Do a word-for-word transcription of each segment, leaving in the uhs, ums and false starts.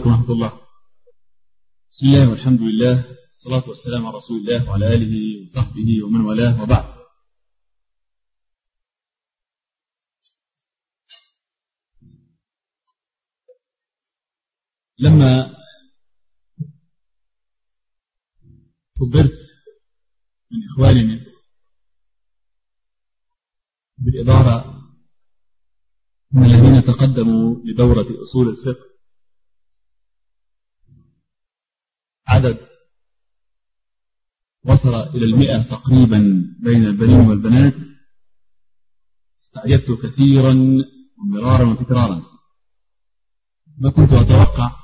عليكم ورحمة الله. بسم الله والحمد لله والصلاة والسلام على رسول الله وعلى آله وصحبه ومن والاه، وبعد. لما خبرت من إخواننا بالإدارة من الذين تقدموا لدورة أصول الفقه عدد وصل إلى المئة تقريبا بين البنين والبنات، استعجبت كثيرا ومرارا وتكرارا. ما كنت أتوقع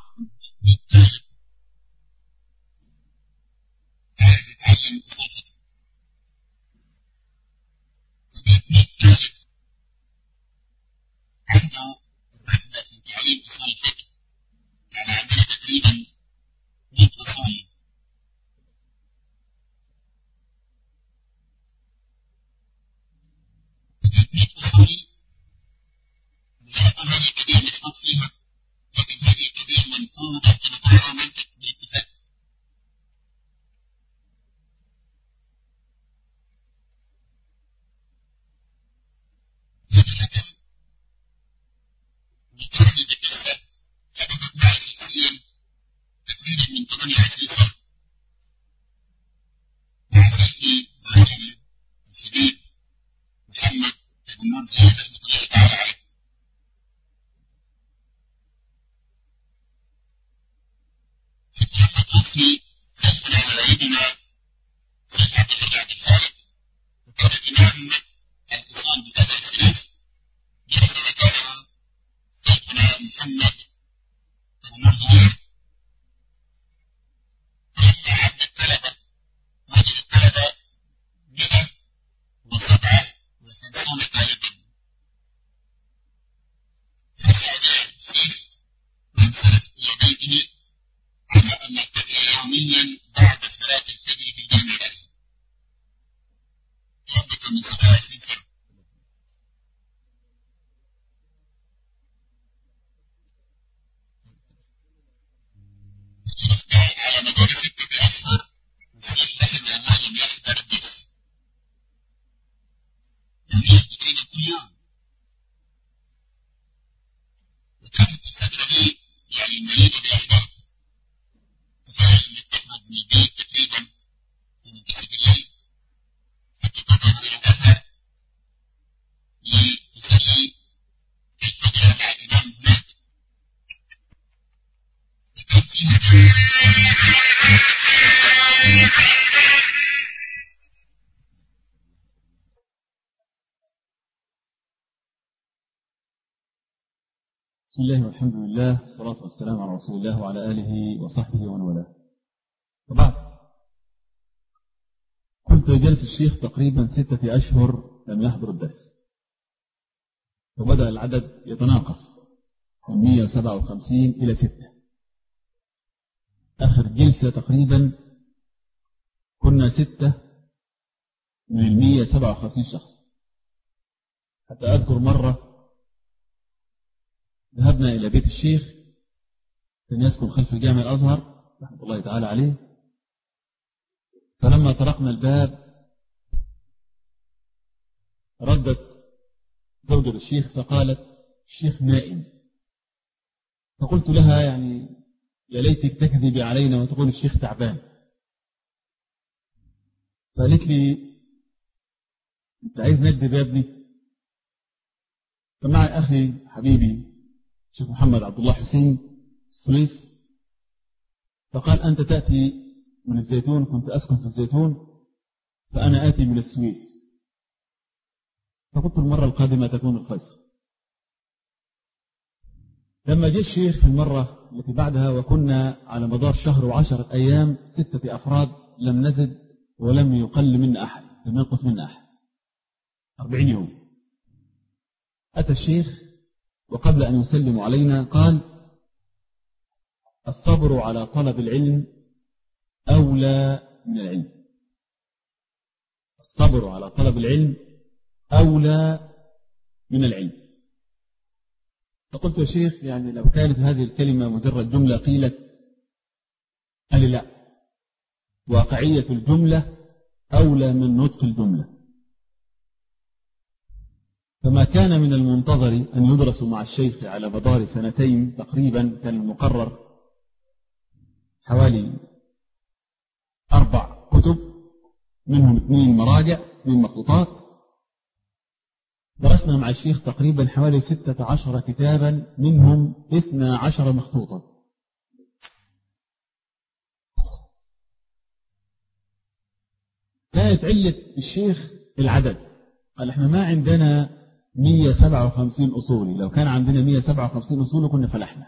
بسم الله والحمد لله والصلاة والسلام على رسول الله وعلى آله وصحبه ومن والاه، وبعد. كنت جلس الشيخ تقريبا ستة أشهر لم يحضر الدرس، وبدأ العدد يتناقص من مئة وسبعة وخمسين إلى ستة. آخر جلسة تقريبا كنا ستة من المئة وسبعة وخمسين شخص. حتى أذكر مرة ذهبنا إلى بيت الشيخ، كان يسكن خلف جامع الأزهر رحمة الله تعالى عليه. فلما طرقنا الباب ردت زوجة الشيخ فقالت: الشيخ نائم. فقلت لها: يعني يا ليتك تكذبي علينا وتقول الشيخ تعبان. فقالت لي: انت عايز نكذب يا ابني؟ فمعي أخي حبيبي الشيخ محمد عبد الله حسين السويس، فقال: أنت تأتي من الزيتون، كنت أسكن في الزيتون، فأنا آتي من السويس. فقلت المرة القادمة تكون الفيصل. لما جاء الشيخ في المرة التي بعدها وكنا على مدار شهر وعشرة أيام ستة أفراد، لم نزد ولم يقل منا أحد، لم ينقص منا أحد، أربعين يوم. أتى الشيخ وقبل أن يسلم علينا قال: الصبر على طلب العلم أولى من العلم. الصبر على طلب العلم أولى من العلم. فقلت يا شيخ يعني لو كانت هذه الكلمة مجرد جملة قيلت، قال لي لا، واقعية الجملة أولى من نطق الجملة. فما كان من المنتظر أن يدرس مع الشيخ على مدار سنتين تقريبا، كان المقرر حوالي أربع كتب، منهم اثنين مراجع اثنين مخطوطات. درسنا مع الشيخ تقريبا حوالي ستة عشر كتابا، منهم اثنا عشر مخطوطا. كانت علة الشيخ العدد، قال احنا ما عندنا مئة وسبعة وخمسين أصولي، لو كان عندنا مئة وسبعة وخمسين أصولي كنا فلحنا.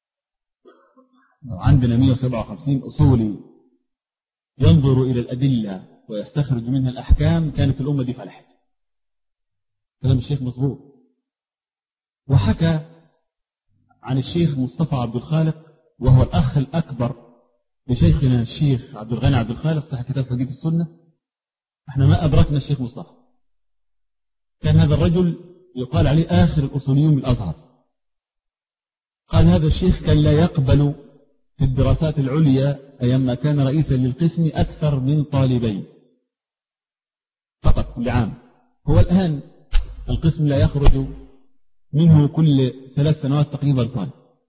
لو عندنا مئة وسبعة وخمسين أصولي ينظر إلى الأدلة ويستخرج منها الأحكام كانت الأمة دي فلحت. كلام الشيخ مظبوط. وحكى عن الشيخ مصطفى عبد الخالق، وهو الأخ الأكبر لشيخنا الشيخ عبد الغني عبد الخالق صاحب كتاب حديث السنة. احنا ما أدركنا الشيخ مصطفى. كان هذا الرجل يقال عليه آخر الأصوليين بالأزهر. قال هذا الشيخ كان لا يقبل في الدراسات العليا أيام ما كان رئيسا للقسم أكثر من طالبين فقط كل عام. هو الآن القسم لا يخرج منه كل ثلاث سنوات تقريبا طالب.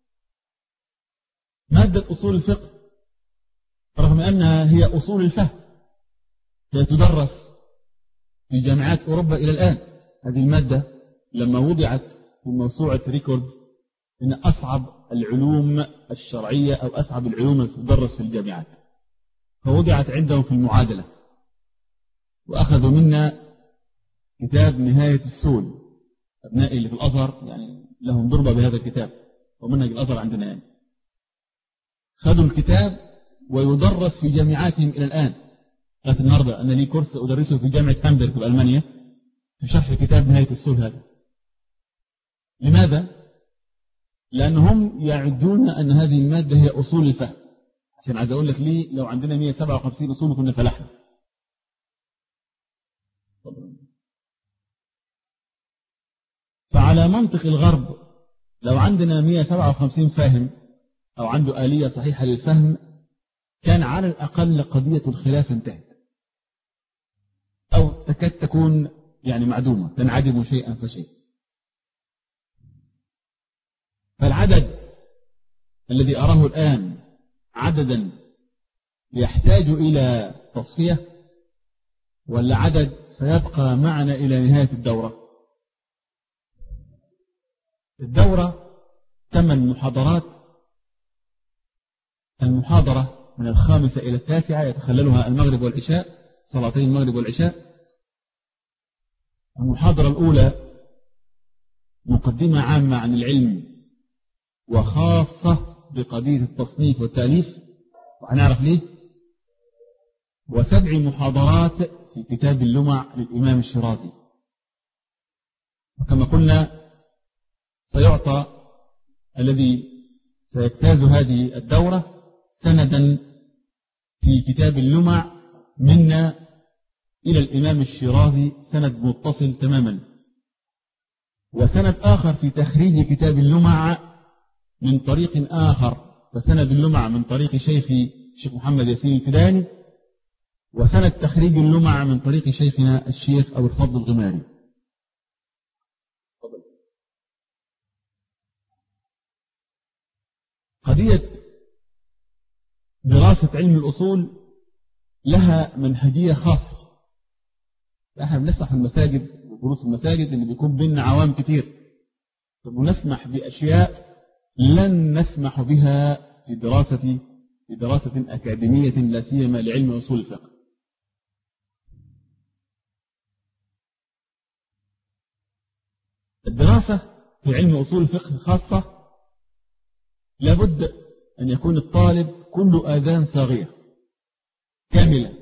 مادة أصول الفقه رغم أنها هي أصول الفهم، هي تدرس في جامعات أوروبا إلى الآن. هذه المادة لما وضعت في موسوعة ريكورد إن أصعب العلوم الشرعية أو أصعب العلوم التي تدرس في الجامعات، فوضعت عندهم في المعادلة، وأخذوا منا كتاب نهاية السول. أبنائي اللي في الأزهر يعني لهم ضربة بهذا الكتاب، ومنهج الأزهر عندنا يعني. خذوا الكتاب ويدرس في جامعاتهم إلى الآن. لغاية النهاردة أنا لي كورس أدرسه في جامعة هامبرغ في ألمانيا في شرح كتاب نهاية السول هذا. لماذا؟ لأنهم يعدون أن هذه المادة هي أصول الفهم. عشان عايز أقول لك ليه لو عندنا مئة وسبعة وخمسين أصول كنا فلحنا. فعلى منطق الغرب لو عندنا مئة وسبعة وخمسين فاهم أو عنده آلية صحيحة للفهم كان على الأقل قضية الخلاف انتهت، أو تكاد تكون يعني معدومة، تنعدم شيئا فشيء. فالعدد الذي أراه الآن عددا يحتاج إلى تصفية، ولا عدد سيبقى معنا إلى نهاية الدورة؟ الدورة ثمان محاضرات، المحاضرة من الخامسة إلى التاسعة يتخللها المغرب والعشاء، صلاتين المغرب والعشاء. المحاضرة الأولى مقدمة عامة عن العلم وخاصة بقضية التصنيف والتأليف، وهنعرف ليه. وسبع محاضرات في كتاب اللمع للإمام الشيرازي. وكما قلنا سيعطى الذي سيجتاز هذه الدورة سندا في كتاب اللمع منا إلى الإمام الشيرازي، سند متصل تماما. وسند آخر في تخريج كتاب اللمع من طريق آخر، فسند اللمع من طريق شيخي الشيخ محمد ياسين الفداني، وسند تخريج اللمع من طريق شيخنا الشيخ أبو الفضل الغماري. قضية دراسة علم الأصول لها منهجية خاصة. احنا بنسمح في المساجد ودروس المساجد اللي بيكون بيننا عوام كتير، ونسمح بأشياء لن نسمح بها في دراسة في دراسة أكاديمية لا سيما لعلم أصول الفقه. الدراسة في علم أصول الفقه خاصة لابد أن يكون الطالب كله آذان صاغية كاملة،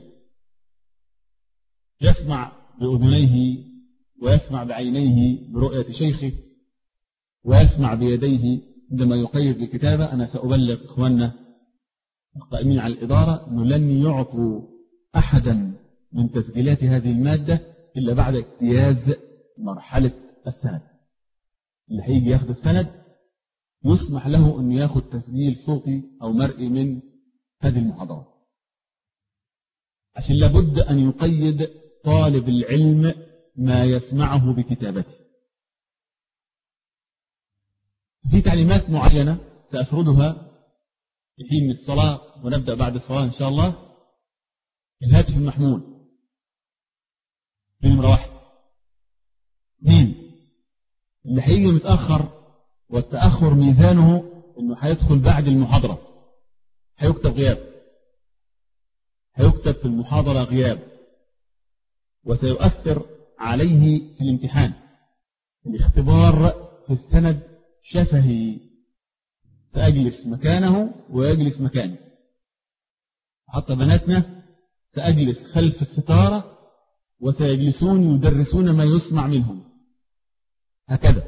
يسمع بأذنيه ويسمع بعينيه برؤية شيخه ويسمع بيديه عندما يقيد الكتابة. أنا سأبلغ إخواننا القائمين على الإدارة أنه لن يعطوا أحدا من تسجيلات هذه المادة إلا بعد اجتياز مرحلة السند. اللي هيجي ياخد السند يسمح له أن ياخد تسجيل صوتي أو مرئي من هذه المحاضرات، عشان لابد أن يقيد طالب العلم ما يسمعه بكتابته. في تعليمات معينة سأسردها في حين الصلاة، ونبدأ بعد الصلاة إن شاء الله. الهاتف المحمول نمرة واحد. اثنين، اللي هيجي متأخر والتأخر ميزانه إنه هيدخل بعد المحاضرة هيكتب غياب، هيكتب في المحاضرة غياب، وسيؤثر عليه في الامتحان. الاختبار في السند شفهي، سأجلس مكانه ويجلس مكاني. حتى بناتنا سأجلس خلف الستارة وسيجلسون يدرسون ما يسمع منهم، هكذا.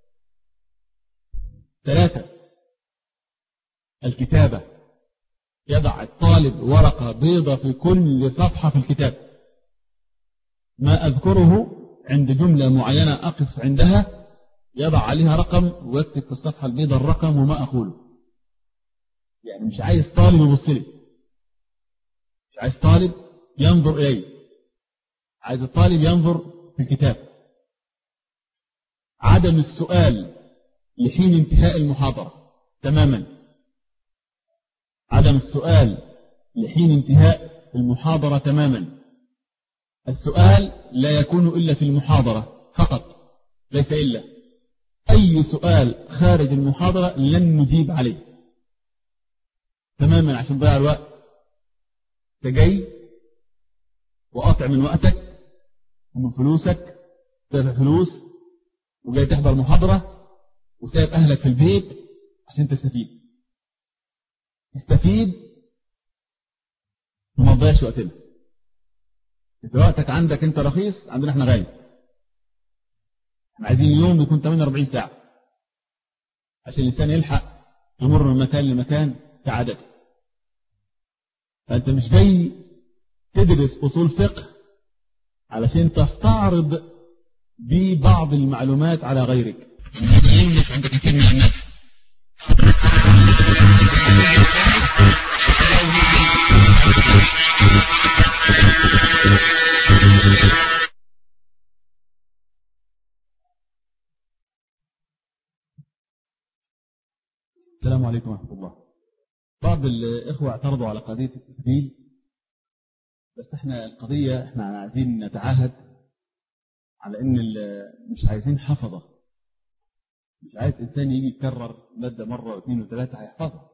ثلاثة، الكتابة. يضع الطالب ورقة بيضة في كل صفحة في الكتاب، ما أذكره عند جملة معينة أقف عندها يضع عليها رقم ويكتب في الصفحة البيضاء الرقم وما أقوله. يعني مش عايز طالب يبص لي، مش عايز طالب ينظر إلي، عايز الطالب ينظر في الكتاب. عدم السؤال لحين انتهاء المحاضرة تماما، عدم السؤال لحين انتهاء المحاضرة تماما. السؤال لا يكون إلا في المحاضرة فقط، ليس إلا. أي سؤال خارج المحاضرة لن نجيب عليه تماما عشان ضيع الوقت. تجي وقطع من وقتك ومن فلوسك، تدفع فلوس وجاي تحضر محاضرة وسايب أهلك في البيت عشان تستفيد. استفيد وما تضيعش وقتنا. إذا وقتك عندك أنت رخيص، عندنا احنا غالي. احنا عايزين اليوم يكون ثمانية وأربعين ساعة عشان الإنسان يلحق يمر من مكان لمكان كعادته. فأنت مش جاي تدرس أصول فقه علشان تستعرض ببعض المعلومات على غيرك. عندك كثير من الناس السلام عليكم ورحمة الله. بعض الإخوة اعترضوا على قضية التسجيل، بس احنا القضية احنا عايزين نتعاهد على ان مش عايزين حفظة. مش عايز انسان يجي يكرر مادة مرة واثنين وثلاثة هيحفظها،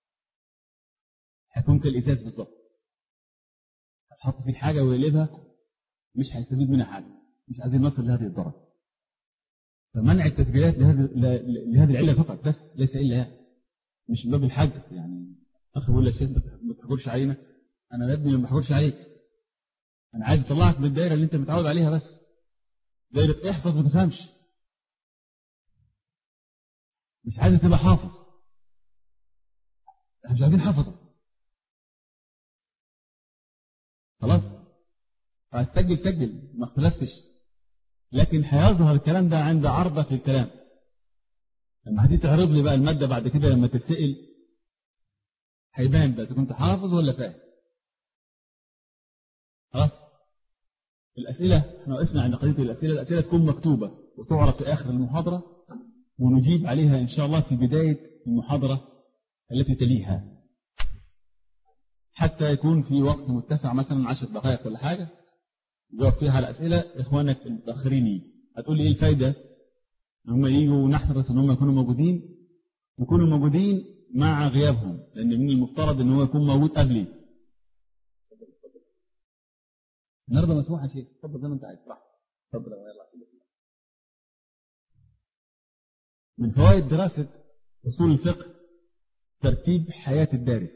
هيكون كالإزاز بالظبط. هتحط فيه حاجة ويقلبها مش هيستفيد منها حاجة. مش عايزين نصل لهذه الدرجة. فمنع التسجيلات لهذه لهذه العلة فقط، بس ليس إلا هذا. مش من باب الحاجة. يعني أخي بيقول لي يا شيخ ما تحجرش علينا. أنا يا ابني ما بحجرش عليك، أنا عايز أطلعك من الدائرة اللي أنت متعود عليها، بس دائرة احفظ ما تفهمش. مش عايز تبقى حافظ، احنا مش عايزين حافظة. خلاص فهتسجل سجل ما اختلفتش، لكن هيظهر الكلام ده عند عرضك للكلام. لما هتيجي تعرض لي بقى المادة بعد كده لما تتسأل هيبان بقى إذا كنت حافظ ولا فاهم. خلاص الأسئلة احنا وقفنا عند قضية الأسئلة. الأسئلة تكون مكتوبة وتعرض في آخر المحاضرة ونجيب عليها إن شاء الله في بداية المحاضرة التي تليها، حتى يكون في وقت متسع مثلا عشر دقائق ولا حاجة نجاوب فيها على أسئلة إخوانك المتأخرين. هتقول لي إيه الفايدة ان هم يجوا ونحرص ان هم يكونوا موجودين، يكونوا موجودين مع غيابهم، لان من المفترض ان هو يكون موجود قبلي. النهارده مسموح يا شيخ، اتفضل زي ما انت عايز. راح اتفضل يلا. من فوائد دراسة اصول الفقه ترتيب حياة الدارس.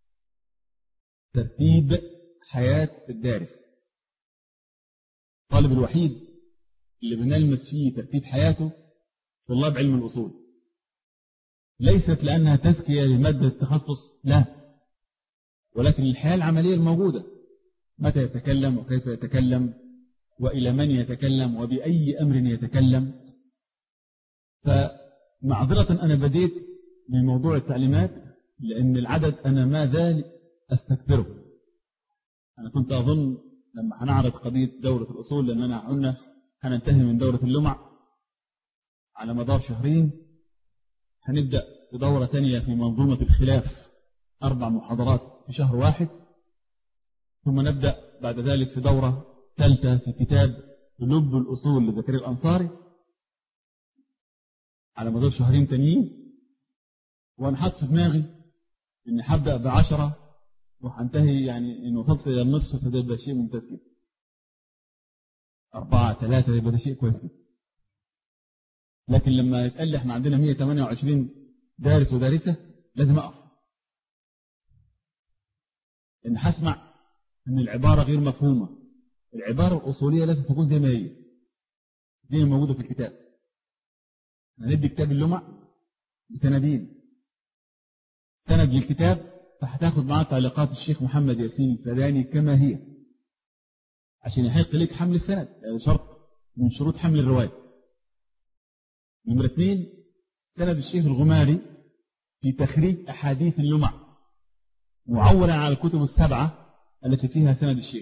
ترتيب حياة الدارس. الطالب الوحيد اللي بنلمس فيه ترتيب حياته طلاب علم الأصول، ليست لأنها تزكية لمادة التخصص، لا، ولكن الحياة العملية الموجودة، متى يتكلم وكيف يتكلم وإلى من يتكلم وبأي أمر يتكلم. فمعذرة أنا بديت من موضوع التعليمات، لأن العدد أنا ما زال أستكبره. أنا كنت أظن لما هنعرض قضية دورة الأصول، لأننا قلنا هننتهي من دورة اللمع على مدار شهرين، هنبدأ بدورة تانية في منظومة الخلاف، أربع محاضرات في شهر واحد، ثم نبدأ بعد ذلك في دورة ثالثة في كتاب لب الأصول لزكريا الأنصاري على مدار شهرين تانيين. وأنا حاطط في دماغي إني هبدأ بعشرة وهنتهي، يعني إنه وصلت إلى النصف، فده يبقى شيء ممتاز جدا. أربعة ثلاثة يبقى ده شيء كويس جدا. لكن لما يتقال لي إحنا عندنا مئة وثمانية وعشرين دارس ودارسة، لازم أقف، إن هسمع إن العبارة غير مفهومة. العبارة الأصولية لازم تكون زي ما هي، دي موجودة في الكتاب. هندي كتاب اللمع بسندين، سند للكتاب، فهتاخد معاه تعليقات الشيخ محمد ياسين الفداني كما هي، عشان يحق لك حمل السند، هذا شرط من شروط حمل الرواية. نمرة اثنين، سند الشيخ الغماري في تخريج أحاديث اللمع، معولا على الكتب السبعة التي فيها سند الشيخ.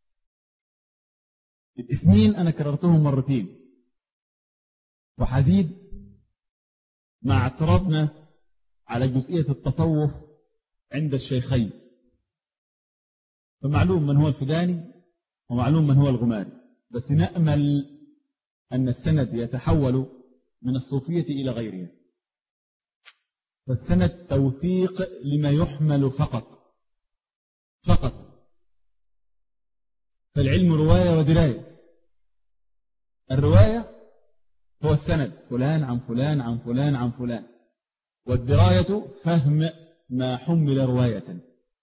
الاسمين أنا كررتهم مرتين، وحزيد مع اعتراضنا على جزئية التصوف عند الشيخين. فمعلوم من هو الفداني ومعلوم من هو الغماري، بس نأمل أن السند يتحول من الصوفية إلى غيرها. فالسند توثيق لما يحمل فقط فقط. فالعلم رواية ودراية. الرواية هو السند، فلان عن فلان عن فلان عن فلان، والدراية فهم ما حمل رواية.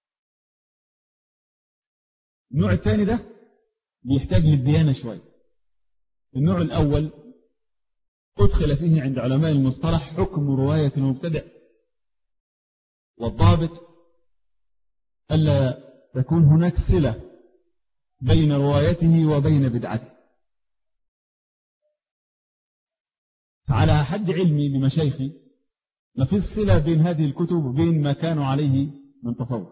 النوع الثاني ده بيحتاج للديانة شوي. النوع الأول أدخل فيه عند علماء المصطلح حكم رواية المبتدع، والضابط ألا تكون هناك صلة بين روايته وبين بدعته. فعلى حد علمي بمشايخي ما في صلة بين هذه الكتب وبين ما كانوا عليه من تصوف.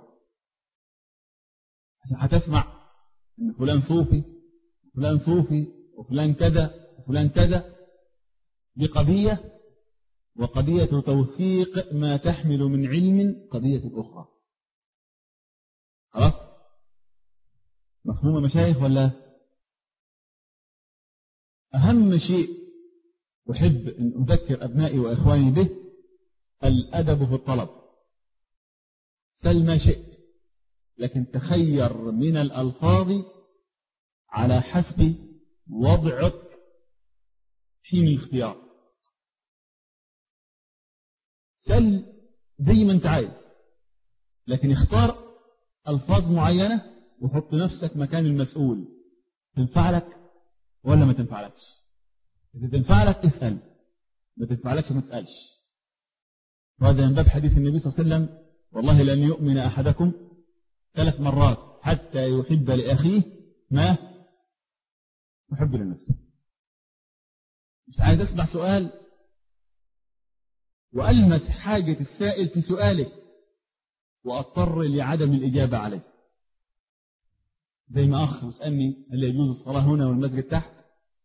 هتسمع أن فلان صوفي وفلان صوفي وفلان كذا وفلان كذا، بقضية، وقضية توثيق ما تحمل من علم قضية أخرى. خلاص؟ مفهوم مشايخ ولا؟ أهم شيء أحب أن أذكر أبنائي وإخواني به الأدب في الطلب. سل ما شئت، لكن تخير من الألفاظ على حسب وضعك حين الاختيار. سل زي ما انت عايز، لكن اختار ألفاظ معينة وحط نفسك مكان المسؤول. تنفع لك ولا ما تنفعلكش؟ إذا تنفع لك اسأل، ما تنفعلكش ما تسألش. وهذا من باب حديث النبي صلى الله عليه وسلم: والله لن يؤمن أحدكم ثلاث مرات حتى يحب لأخيه ما يحب لنفسه. مش عايز أسمع سؤال وألمس حاجة السائل في سؤالك وأضطر لعدم الإجابة عليه. زي ما أخ يسألني هل يجوز الصلاة هنا والمسجد تحت؟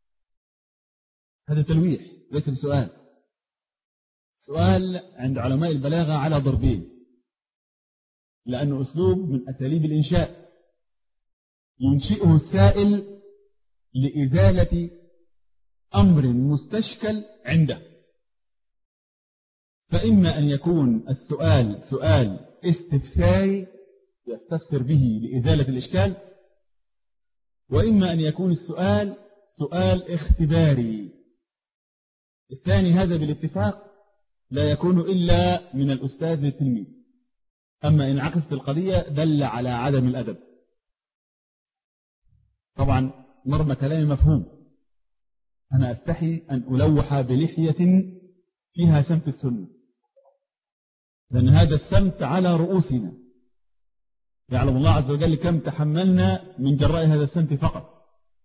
هذا تلويح ليس بسؤال. سؤال عند علماء البلاغة على ضربين، لأنه أسلوب من أساليب الإنشاء ينشئه السائل لإزالة أمر مستشكل عنده. فإما أن يكون السؤال سؤال استفساري يستفسر به لإزالة الإشكال، وإما أن يكون السؤال سؤال اختباري. الثاني هذا بالاتفاق لا يكون إلا من الأستاذ للتلميذ. أما إن عكست القضية دل على عدم الأدب. طبعا مرمى كلامي مفهوم. أنا أستحي أن ألوح بلحية فيها سمت السنة، لأن هذا السمت على رؤوسنا. يعلم الله عز وجل كم تحملنا من جراء هذا السمت فقط.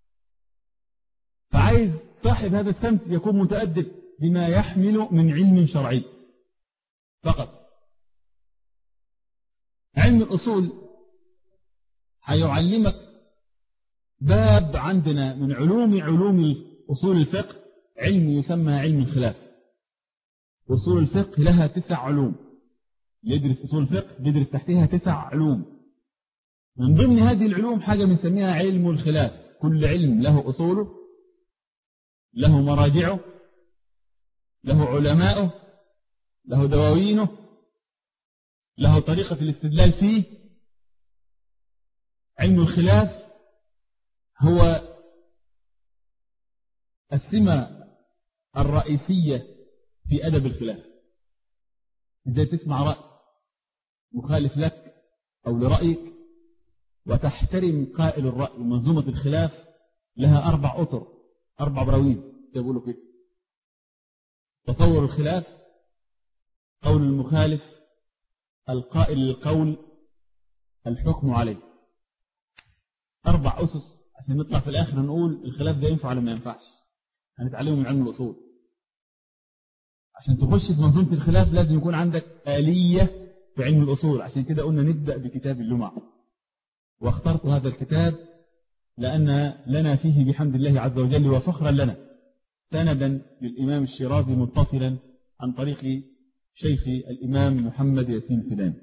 فعايز صاحب هذا السمت يكون متأدب بما يحمل من علم شرعي. فقط. علم الأصول هيعلمك باب عندنا من علوم علوم أصول الفقه، علم يسمى علم الخلاف. أصول الفقه لها تسع علوم، يدرس أصول الفقه يدرس تحتها تسع علوم. من ضمن هذه العلوم حاجة بنسميها علم الخلاف. كل علم له أصوله، له مراجعه، له علماؤه، له دواوينه، له طريقة الاستدلال فيه. علم الخلاف هو السمة الرئيسية في أدب الخلاف. إزاي تسمع رأي مخالف لك أو لرأيك وتحترم قائل الرأي. ومنظومة الخلاف لها أربع أطر، أربع براويز يقولوا كده. تصور الخلاف، قول المخالف، القائل للقول، الحكم عليه. أربع أسس عشان نطلع في الآخر نقول الخلاف ده ينفع ولا ما ينفعش. هنتعلمه من علم الأصول. عشان تخش في منظومة الخلاف لازم يكون عندك آلية في علم الأصول. عشان كده قلنا نبدأ بكتاب اللمع، واخترت هذا الكتاب لأن لنا فيه بحمد الله عز وجل وفخرا لنا سندا للإمام الشيرازي متصلا عن طريق شيخ الإمام محمد ياسين الفداني.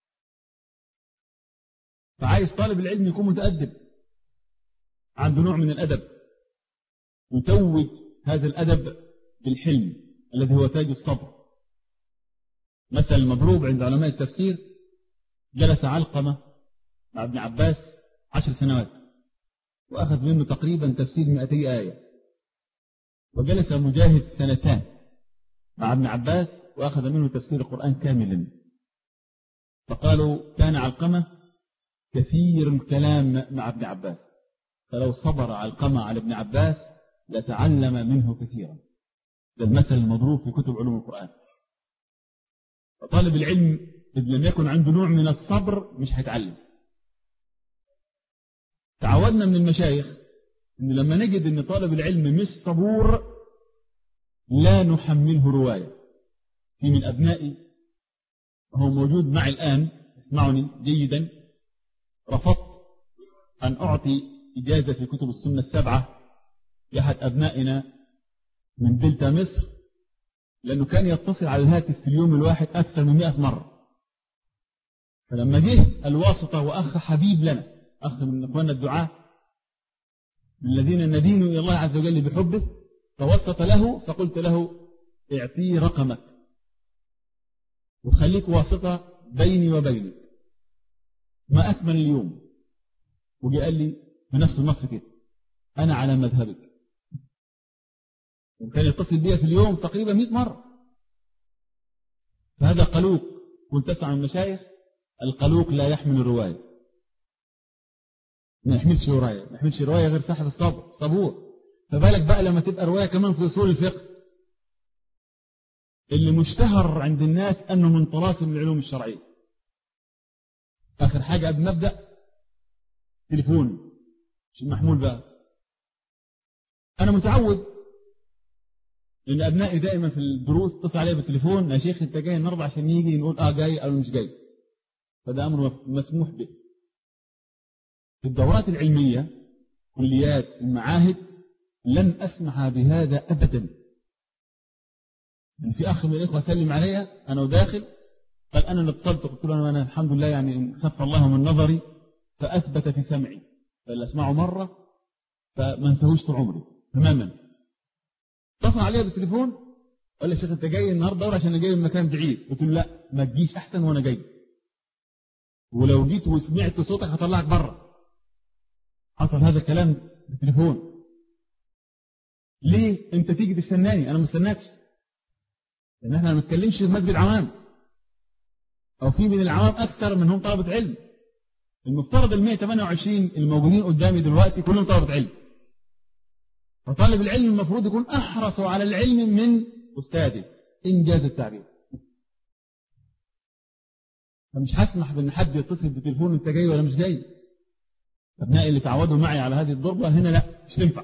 فعايز طالب العلم يكون متأدب، عنده نوع من الأدب، يتوج هذا الأدب بالحلم الذي هو تاج الصبر. مثل مضروب عند علماء التفسير: جلس علقمة مع ابن عباس عشر سنوات وأخذ منه تقريبا تفسير مئتي آية، وجلس مجاهد سنتان مع ابن عباس وأخذ منه تفسير القرآن كاملا. فقالوا كان علقمة كثير الكلام مع ابن عباس، فلو صبر علقمة على ابن عباس لتعلم منه كثيرا. ده المثل المضروب في كتب علوم القرآن. فطالب العلم إذ لم يكن عنده نوع من الصبر مش هيتعلم. تعودنا من المشايخ إن لما نجد إن طالب العلم مش صبور لا نحمله رواية. في من أبنائي هو موجود معي الآن، اسمعني جيدا، رفضت أن أعطي إجازة في كتب السنة السبعة لأحد أبنائنا من دلتا مصر، لأنه كان يتصل على الهاتف في اليوم الواحد أكثر من مئة مرة. فلما جه الواسطة وأخ حبيب لنا، أخ من أخواننا الدعاة الذين ندين إلى الله عز وجل بحبه، توسط له فقلت له: اعطيه رقمك وخليك واسطة بيني وبينك. ما أكمل اليوم وجاء قال لي بنفس النص كده: أنا على مذهبك. وكان يتصل بي في اليوم تقريبا مئة مرة. فهذا قلوق. كنت أسمع من المشايخ: القلوق لا يحمل الرواية. ما يحملش رواية، ما يحملش رواية غير صاحب الصبر صبور. فبالك بقى لما تبقى رواية كمان في أصول الفقه اللي مشتهر عند الناس أنه من طلاسم العلوم الشرعية. آخر حاجة قبل ما نبدأ: تليفون مش محمول بقى. أنا متعود لأن أبنائي دائما في الدروس اتصل علي بالتليفون: يا شيخ أنت جاي النهارده عشان يجي نقول آه جاي أو مش جاي. فده أمر مسموح به. في الدورات العلمية كليات المعاهد لن أسمح بهذا أبدا. يعني في أخ من الإخوة سلم عليا أنا وداخل قال: أنا اللي اتصلت. قلت له: أنا الحمد لله يعني خف الله من نظري فأثبت في سمعي، فاللي أسمعه مرة فما انتهوش طول عمري تماما. اتصل عليا بالتليفون قال لي: يا شيخ أنت جاي النهارده دورة عشان أنا جاي من مكان بعيد. قلت له: لا ما تجيش أحسن وأنا جاي، ولو جيت وسمعت صوتك هطلعك بره. حصل هذا الكلام بالتليفون. ليه أنت تيجي تستناني؟ أنا ما استناكش، لأن احنا ما بنتكلمش في مسجد عوام أو في من العوام أكثر منهم طلبة علم. المفترض ال مئة وثمانية وعشرين الموجودين قدامي دلوقتي كلهم طلبة علم. فطالب العلم المفروض يكون أحرص على العلم من أستاذه إنجاز التعبير. فمش هسمح بأن حد يتصل بالتليفون: أنت جاي ولا مش جاي؟ أبنائي اللي تعودوا معي على هذه الضربة هنا لا مش تنفع.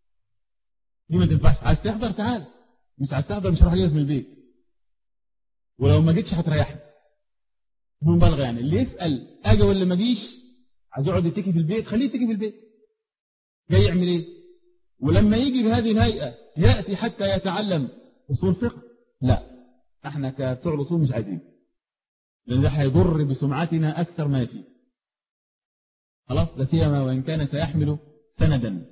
دي ما تنفعش. عايز تحضر تعال، مش عايز تحضر مش هروح أجيبك من البيت. ولو ما جيتش هتريحني. مبالغة يعني. اللي يسأل أجي ولا ما جيش، عايز يقعد يتكي في البيت، خليه يتكي في البيت. جاي يعمل إيه؟ ولما يجي بهذه الهيئة يأتي حتى يتعلم أصول فقه؟ لا، احنا كبتوع الأصول مش عايزين، لأن ده هيضر بسمعتنا أكثر ما يفيد. خلاص، لا سيما وإن كان سيحمل سندا.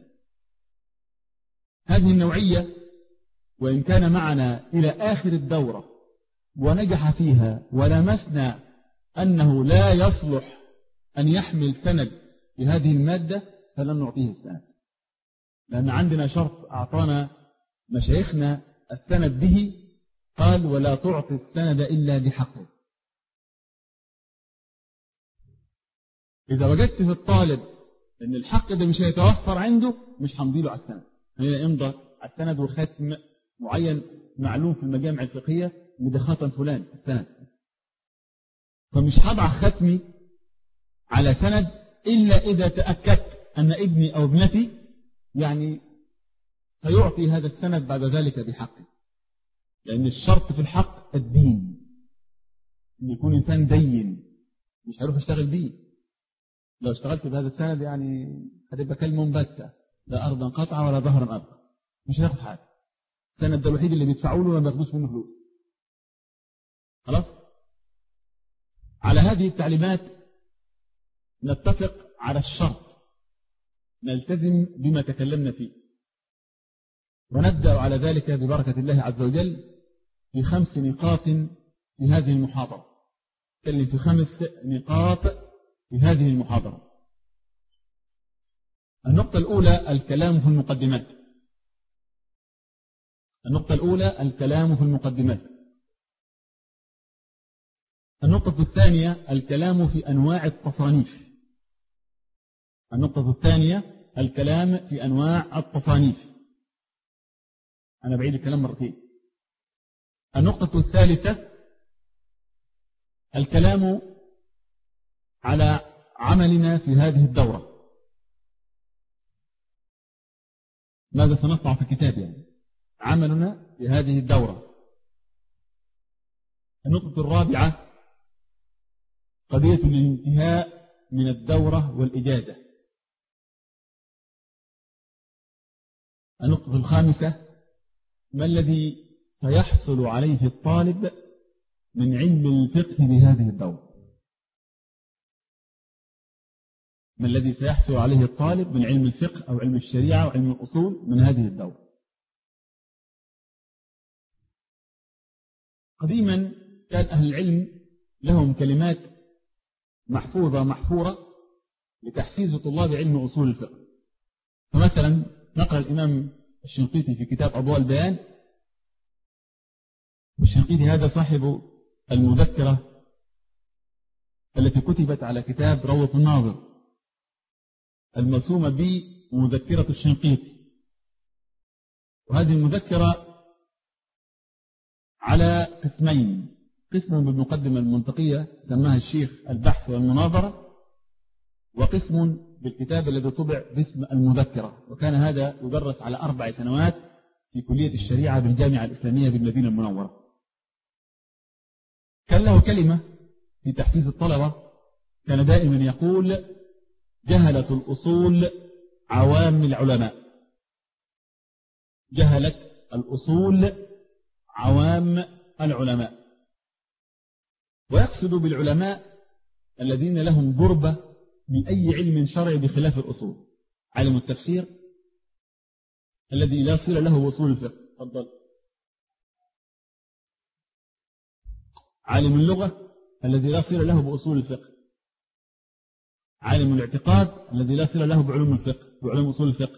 هذه النوعية وإن كان معنا إلى آخر الدورة ونجح فيها ولمسنا أنه لا يصلح أن يحمل سند في هذه المادة، فلن نعطيه السند، لأن عندنا شرط أعطانا مشايخنا السند به، قال: ولا تعطي السند إلا بحقه. إذا وجدت في الطالب أن الحق ده مش هيتوفر عنده، مش همضيله على السند. هنا امضى على السند وختم معين معلوم في المجامع الفقهية إن ده ختم فلان السند، فمش هضع ختمي على سند إلا إذا تأكدت أن ابني أو ابنتي يعني سيعطي هذا السند بعد ذلك بحقه. لأن الشرط في الحق الدين، أن يكون إنسان دين، مش هيروح يشتغل بيه. لو اشتغلت بهذا السند يعني هتبقى كلمة منبتة، لا أرضا قطعة ولا ظهرا أبقى، مش هتاخد حاجة. السند ده الوحيد اللي بيدفعوا له وما بياخدوش منه فلوس. خلاص. على هذه التعليمات نتفق على الشرط، نلتزم بما تكلمنا فيه، ونبدأ على ذلك ببركة الله عز وجل في خمس نقاط في هذه المحاضرة. نتكلم في خمس نقاط في هذه المحاضرة. النقطة الأولى الكلام في المقدمات. النقطة الأولى الكلام في المقدمات. النقطة الثانية الكلام في أنواع التصانيف. النقطة الثانية الكلام في أنواع التصانيف. أنا بعيد الكلام مرتين. النقطة الثالثة الكلام على عملنا في هذه الدورة، ماذا سنصنع في الكتاب، يعني عملنا في هذه الدورة. النقطة الرابعة قضية الانتهاء من الدورة والإجازة. النقطة الخامسة ما الذي سيحصل عليه الطالب من علم الفقه بهذه الدورة. ما الذي سيحصل عليه الطالب من علم الفقه أو علم الشريعة أو علم الأصول من هذه الدورة. قديما كان أهل العلم لهم كلمات محفوظة محفورة لتحفيز طلاب علم أصول الفقه. فمثلا نقرأ الإمام الشنقيطي في كتاب أضواء البيان، والشنقيطي هذا صاحب المذكرة التي كتبت على كتاب روضة الناظر المرسومة بمذكرة الشنقيطي. وهذه المذكرة على قسمين: قسم بالمقدمة المنطقية سماها الشيخ البحث والمناظرة، وقسم بالكتاب الذي طبع باسم المذكرة، وكان هذا يدرس على أربع سنوات في كلية الشريعة بالجامعة الإسلامية بالمدينة المنورة. كان له كلمة في تحفيز الطلبة، كان دائما يقول: جهلة الأصول عوام العلماء. جهلة الأصول عوام العلماء. ويقصد بالعلماء الذين لهم ضربة من أي علم شرعي بخلاف الأصول: علم التفسير الذي لا صلة له بأصول الفقه، تفضل. عالم اللغة الذي لا صلة له بأصول الفقه. عالم الاعتقاد الذي لا صلة له بعلوم الفقه بعلوم أصول الفقه.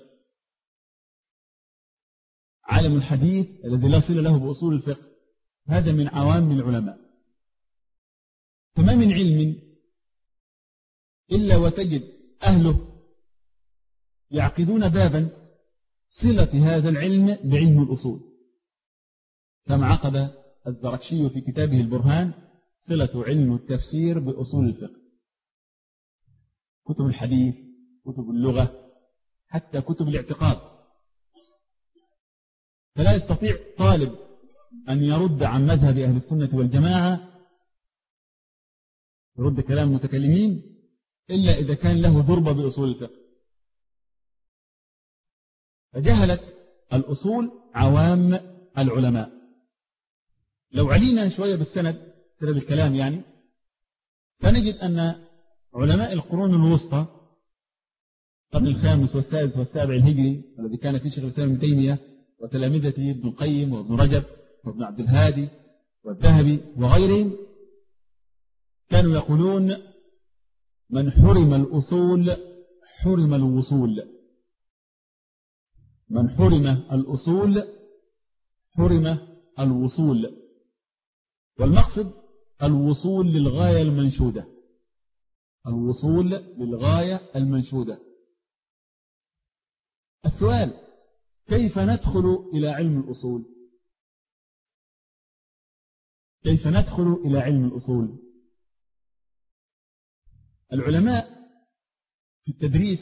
عالم الحديث الذي لا صلة له بأصول الفقه. هذا من عوام العلماء. فما من علم إلا وتجد أهله يعقدون بابا صلة هذا العلم بعلم الأصول، كما عقد الزركشي في كتابه البرهان صلة علم التفسير بأصول الفقه. كتب الحديث، كتب اللغة، حتى كتب الاعتقاد. فلا يستطيع طالب أن يرد عن مذهب أهل السنة والجماعة، يرد كلام المتكلمين، إلا إذا كان له ضربة بأصول الفقه. فجهلت الأصول عوام العلماء. لو علينا شوية بالسند، سند الكلام يعني، سنجد أن علماء القرون الوسطى، القرن الخامس والسادس والسابع الهجري، الذي كان فيه شيخ الإسلام ابن تيمية وتلامذته ابن القيم وابن رجب وابن عبد الهادي والذهبي وغيرهم، كانوا يقولون: من حرم الأصول حرم الوصول. من حرم الأصول حرم الوصول. والمقصد الوصول للغاية المنشودة، الوصول للغاية المنشودة. السؤال: كيف ندخل إلى علم الأصول؟ كيف ندخل إلى علم الأصول؟ العلماء في التدريس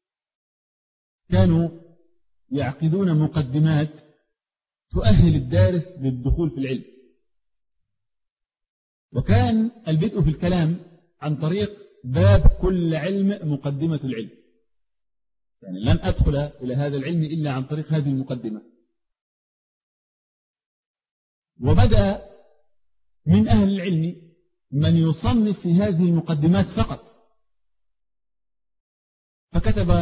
كانوا يعقدون مقدمات تؤهل الدارس للدخول في العلم، وكان البدء في الكلام عن طريق باب كل علم مقدمة العلم، يعني لن أدخل إلى هذا العلم إلا عن طريق هذه المقدمة. وبدأ من أهل العلم من يصنف في هذه المقدمات فقط، فكتب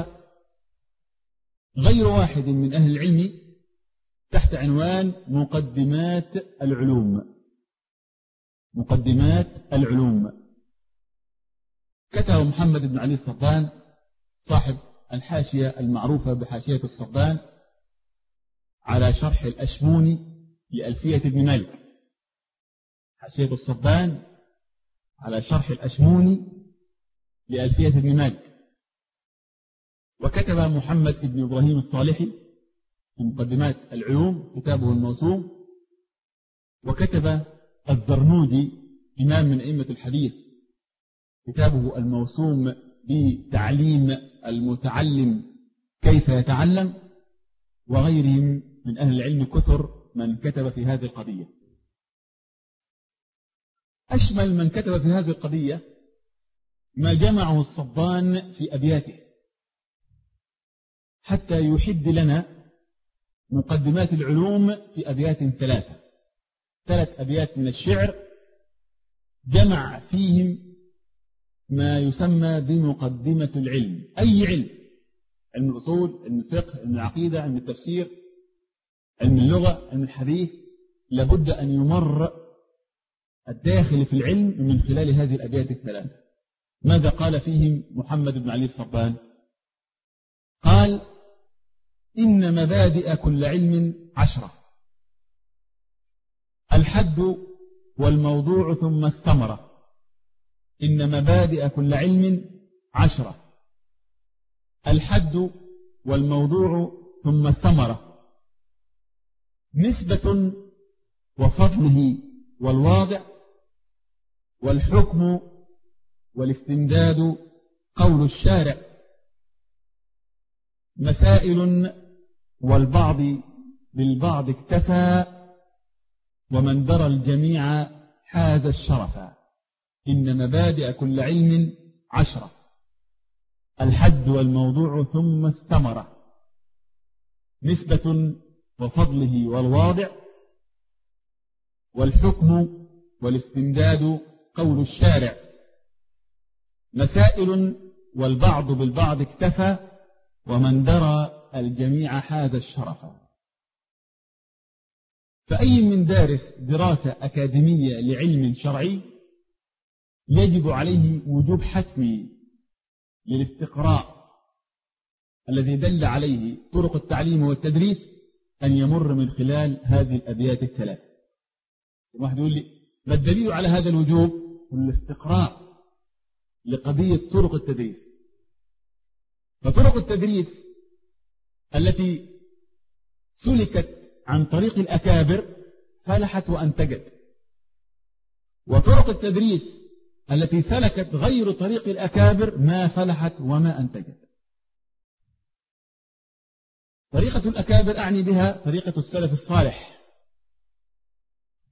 غير واحد من أهل العلم تحت عنوان مقدمات العلوم. مقدمات العلوم كتب محمد بن علي الصفان صاحب الحاشية المعروفة بحاشية الصفان على شرح الأشموني لألفية ابن مالك. حاشية الصفان على شرح الأشموني لألفية ابن مالك. وكتب محمد بن إبراهيم الصالحي في مقدمات العلوم كتابه الموسوم. وكتب الزرنوجي إمام من أئمة الحديث كتابه الموسوم بتعليم المتعلم كيف يتعلم. وغيرهم من أهل العلم كثر من كتب في هذه القضية. أشمل من كتب في هذه القضية ما جمعه الصبان في أبياته حتى يحد لنا مقدمات العلوم في أبيات ثلاثة، ثلاث أبيات من الشعر جمع فيهم ما يسمى بمقدمة العلم. أي علم، علم الأصول، علم الفقه، علم العقيدة، علم التفسير، علم اللغة، علم الحديث، لابد أن يمر الداخل في العلم من خلال هذه الأبيات الثلاثة. ماذا قال فيهم محمد بن علي الصبان؟ قال: إن مبادئ كل علم عشرة، الحد والموضوع ثم الثمرة. إن مبادئ كل علم عشرة، الحد والموضوع ثم الثمرة، نسبة وفضله والواضع، والحكم والاستمداد قول الشارع، مسائل والبعض بالبعض اكتفى، ومن درى الجميع حاز الشرفا. إن مبادئ كل علم عشرة، الحد والموضوع ثم الثمرة، نسبة وفضله والواضع، والحكم والاستمداد قول الشارع، مسائل والبعض بالبعض اكتفى، ومن درى الجميع حاز الشرفا. فأي من دارس دراسة أكاديمية لعلم شرعي يجب عليه وجوب حتمي للاستقراء الذي دل عليه طرق التعليم والتدريس أن يمر من خلال هذه الأبيات الثلاث. واحد يقول لي: ما الدليل على هذا الوجوب؟ الاستقراء لقضية طرق التدريس. فطرق التدريس التي سلكت عن طريق الأكابر فلحت وأنتجت، وطرق التدريس التي سلكت غير طريق الأكابر ما فلحت وما أنتجت. طريقة الأكابر أعني بها طريقة السلف الصالح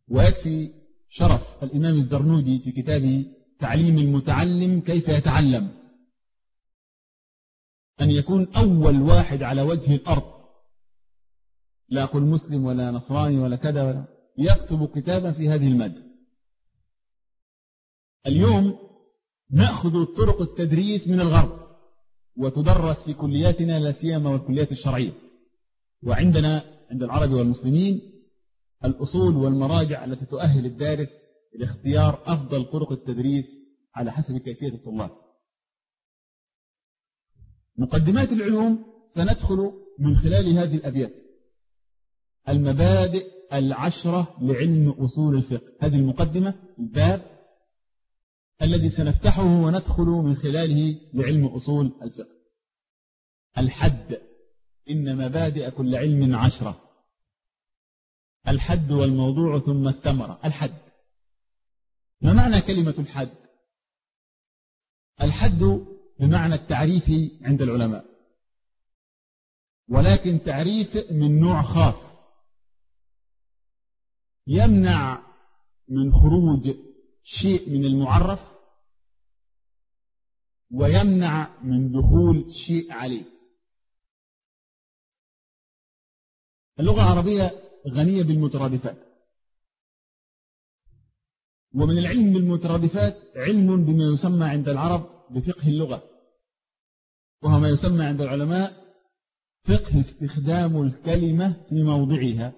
ويكفي شرف الإمام الزرنوجي في كتابه تعليم المتعلم كيف يتعلم أن يكون أول واحد على وجه الأرض، لا أقول مسلم ولا نصراني ولا كذا ولا، يكتب كتابا في هذه المادة. اليوم نأخذ طرق التدريس من الغرب وتدرس في كلياتنا لا سيما والكليات الشرعية، وعندنا عند العرب والمسلمين الأصول والمراجع التي تؤهل الدارس لاختيار أفضل طرق التدريس على حسب كيفية الطلاب. مقدمات العلوم سندخل من خلال هذه الأبيات: المبادئ العشرة لعلم أصول الفقه. هذه المقدمة، الباب الذي سنفتحه وندخل من خلاله لعلم أصول الفقه. الحد: إن مبادئ كل علم عشرة. الحد والموضوع ثم الثمرة. الحد، ما معنى كلمة الحد؟ الحد بمعنى التعريف عند العلماء، ولكن تعريف من نوع خاص يمنع من خروج شيء من المعرف ويمنع من دخول شيء عليه. اللغة العربية غنية بالمترادفات، ومن العلم بالمترادفات علم بما يسمى عند العرب بفقه اللغة، وهو ما يسمى عند العلماء فقه استخدام الكلمة في موضعها.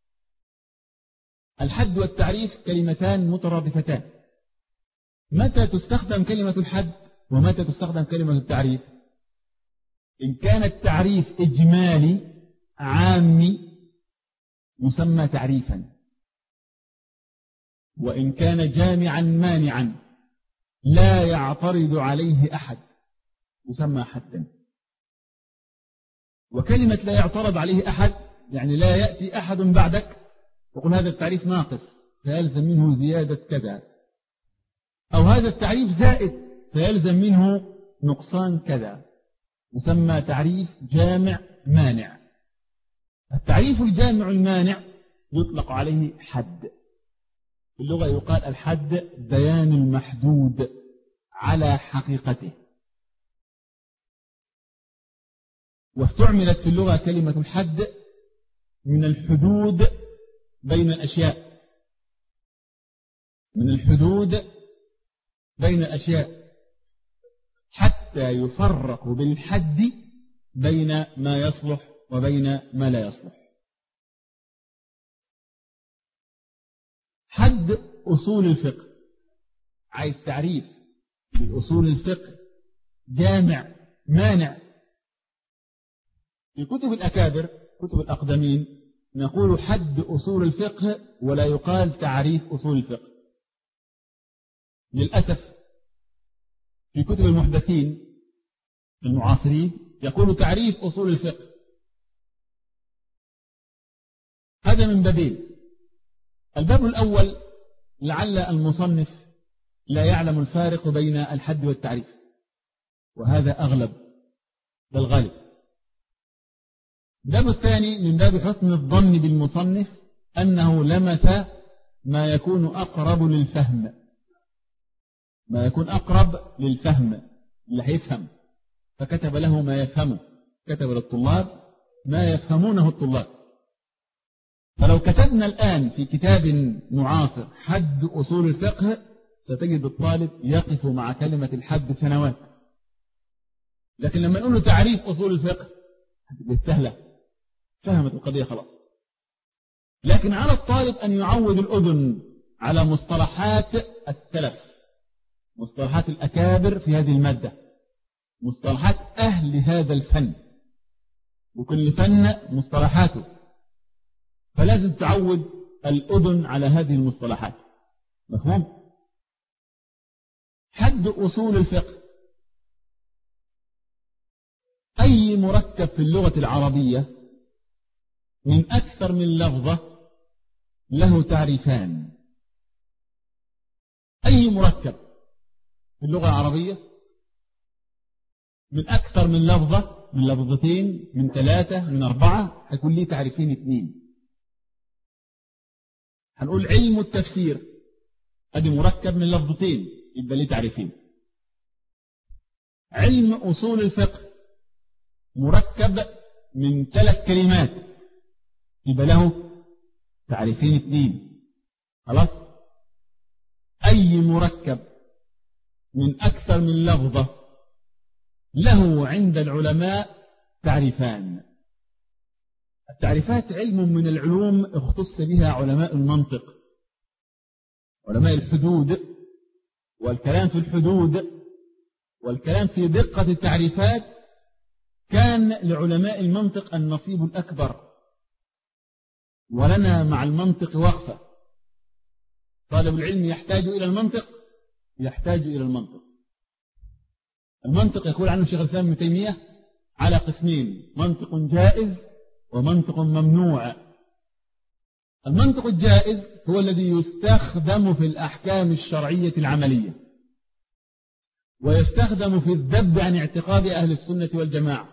الحد والتعريف كلمتان مترادفتان. متى تستخدم كلمة الحد ومتى تستخدم كلمة التعريف؟ إن كان التعريف إجمالي عامي يسمى تعريفا، وإن كان جامعا مانعا لا يعترض عليه أحد يسمى حدا. وكلمة لا يعترض عليه أحد يعني لا يأتي أحد بعدك وقل هذا التعريف ناقص فيلزم منه زيادة كذا، أو هذا التعريف زائد فيلزم منه نقصان كذا، يسمى تعريف جامع مانع. التعريف الجامع المانع يطلق عليه حد. في اللغة يقال الحد بيان المحدود على حقيقته. واستعملت في اللغة كلمة الحد من الحدود بين الأشياء، من الحدود بين الأشياء حتى يفرق بالحد بين ما يصلح وبين ما لا يصلح. حد أصول الفقه، عايز تعريف بالأصول الفقه جامع مانع. في كتب الأكابر كتب الأقدمين نقول حد أصول الفقه ولا يقال تعريف أصول الفقه. للأسف في كتب المحدثين المعاصرين يقول تعريف أصول الفقه. هذا من بابين. الباب الأول لعل المصنف لا يعلم الفارق بين الحد والتعريف، وهذا أغلب بل غالب. الباب الثاني من باب حسن الظن بالمصنف أنه لمس ما يكون أقرب للفهم، ما يكون أقرب للفهم اللي هيفهم، فكتب له ما يفهمه، كتب للطلاب ما يفهمونه الطلاب. فلو كتبنا الآن في كتاب معاصر حد أصول الفقه ستجد الطالب يقف مع كلمة الحد سنوات، لكن لما نقول له تعريف أصول الفقه بالسهلة فهمت القضية خلاص. لكن على الطالب أن يعود الأذن على مصطلحات السلف، مصطلحات الأكابر في هذه المادة، مصطلحات أهل هذا الفن، وكل فن مصطلحاته، فلازم تعود الأذن على هذه المصطلحات. مفهوم؟ حد أصول الفقه أي مركب في اللغة العربية من أكثر من لفظة له تعريفان. أي مركب في اللغة العربية من أكثر من لفظة، من لفظتين، من ثلاثة، من أربعة، هيكون ليه تعريفين اثنين. هنقول علم التفسير ادي مركب من لفظتين يبقى ليه تعريفين. علم أصول الفقه مركب من ثلاث كلمات يبقى له تعريفين اثنين. خلاص. أي مركب من أكثر من لفظة له عند العلماء تعريفان. التعريفات علم من العلوم اختص بها علماء المنطق، علماء الحدود، والكلام في الحدود والكلام في دقة التعريفات كان لعلماء المنطق النصيب الأكبر، ولنا مع المنطق وقفة. طالب العلم يحتاج إلى المنطق، يحتاج إلى المنطق. المنطق يقول عنه شيخ الإسلام ابن تيمية على قسمين: منطق جائز ومنطق ممنوع. المنطق الجائز هو الذي يستخدم في الأحكام الشرعية العملية، ويستخدم في الذب عن اعتقاد أهل السنة والجماعة،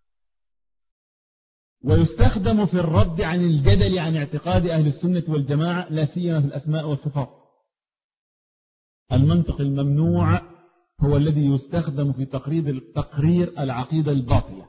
ويستخدم في الرد عن الجدل عن اعتقاد أهل السنة والجماعة لا سيما في الأسماء والصفات. المنطق الممنوع هو الذي يستخدم في تقرير تقرير العقيدة الباطلة.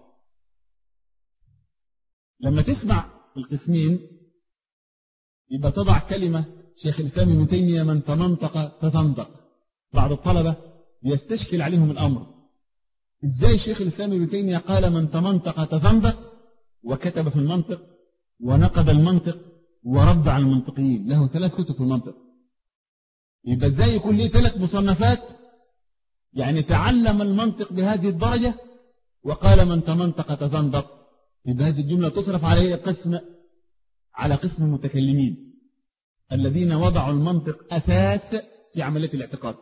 لما تسمع القسمين يبقى تضع كلمة شيخ الإسلام ابن تيمية من تمنطق تزندق. بعض الطلبة يستشكل عليهم الأمر، إزاي شيخ الإسلام ابن تيمية قال من تمنطق تزندق وكتب في المنطق ونقد المنطق ورد على المنطقيين؟ له ثلاث كتب في المنطق. يبقى إزاي يكون ليه ثلاث مصنفات؟ يعني تعلم المنطق بهذه الدرجة وقال من تمنطق تزندق. يبقى هذه الجملة تصرف عليه قسم على قسم المتكلمين الذين وضعوا المنطق أساس في عملية الاعتقاد.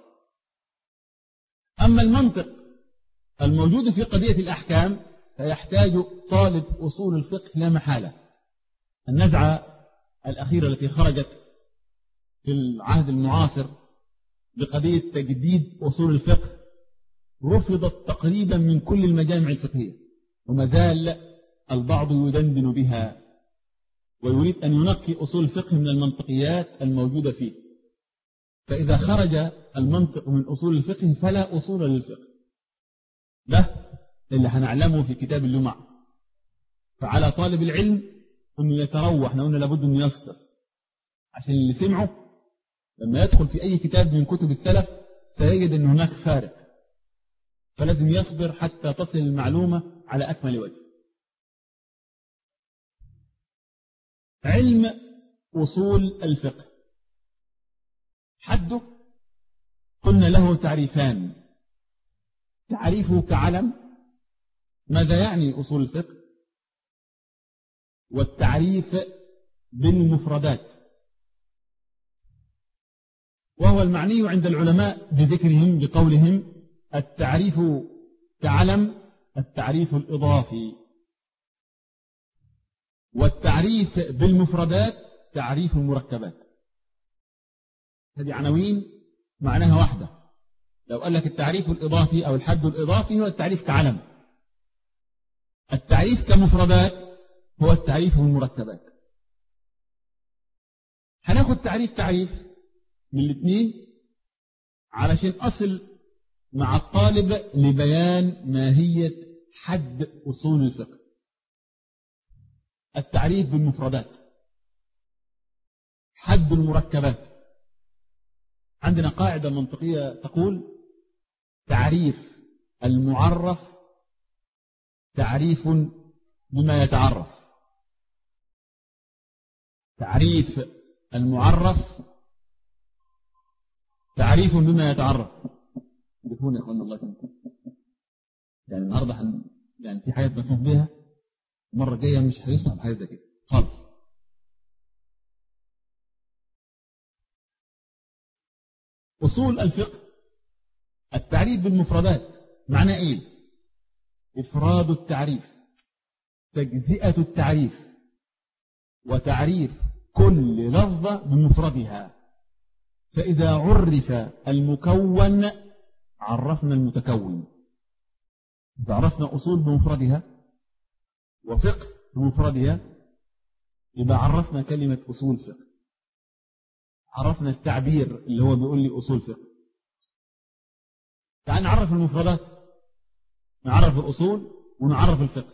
أما المنطق الموجود في قضية الأحكام سيحتاج طالب أصول الفقه لا محالة. النزعة الأخيرة التي خرجت في العهد المعاصر بقضية تجديد أصول الفقه رفضت تقريبا من كل المجامع الفقهية، وما زال البعض يدندن بها ويريد أن ينقي أصول الفقه من المنطقيات الموجودة فيه. فإذا خرج المنطق من أصول الفقه فلا أصول للفقه. ده اللي هنعلمه في كتاب اللمع. فعلى طالب العلم أنه يتروح، احنا قلنا لابد أنه يصبر، عشان اللي سمعه لما يدخل في أي كتاب من كتب السلف سيجد أن هناك فارق، فلازم يصبر حتى تصل المعلومة على أكمل وجه. علم أصول الفقه حده قلنا له تعريفان: تعريفه كعلم، ماذا يعني أصول الفقه؟ والتعريف بالمفردات، وهو المعني عند العلماء بذكرهم بقولهم التعريف كعلم التعريف الإضافي، والتعريف بالمفردات تعريف المركبات. هذه عناوين معناها واحدة. لو قال لك التعريف الإضافي أو الحد الإضافي هو التعريف كعلم، التعريف كمفردات هو التعريف بالمركبات. هناخد تعريف تعريف من الاثنين علشان أصل مع الطالب لبيان ماهية حد أصول الفقه. التعريف بالمفردات، حد المركبات. عندنا قاعدة منطقية تقول تعريف المعرف تعريف بما يتعرف. تعريف المعرف تعريف بما يتعرف. يقولون يا اخوانا الله يكرمكم، يعني النهارده حن... يعني في حاجات مسموح بها، المره الجايه مش هيسمع بحاجه زي كده خالص. اصول الفقه التعريف بالمفردات معناه ايه؟ افراد التعريف، تجزئه التعريف، وتعريف كل لفظه بمفردها. فاذا عرف المكون عرفنا المتكون. إذا عرفنا أصول بمفردها وفقه بمفردها يبقى عرفنا كلمة أصول فقه. عرفنا التعبير اللي هو بيقول لي أصول فقه. تعال نعرف المفردات، نعرف الأصول ونعرف الفقه.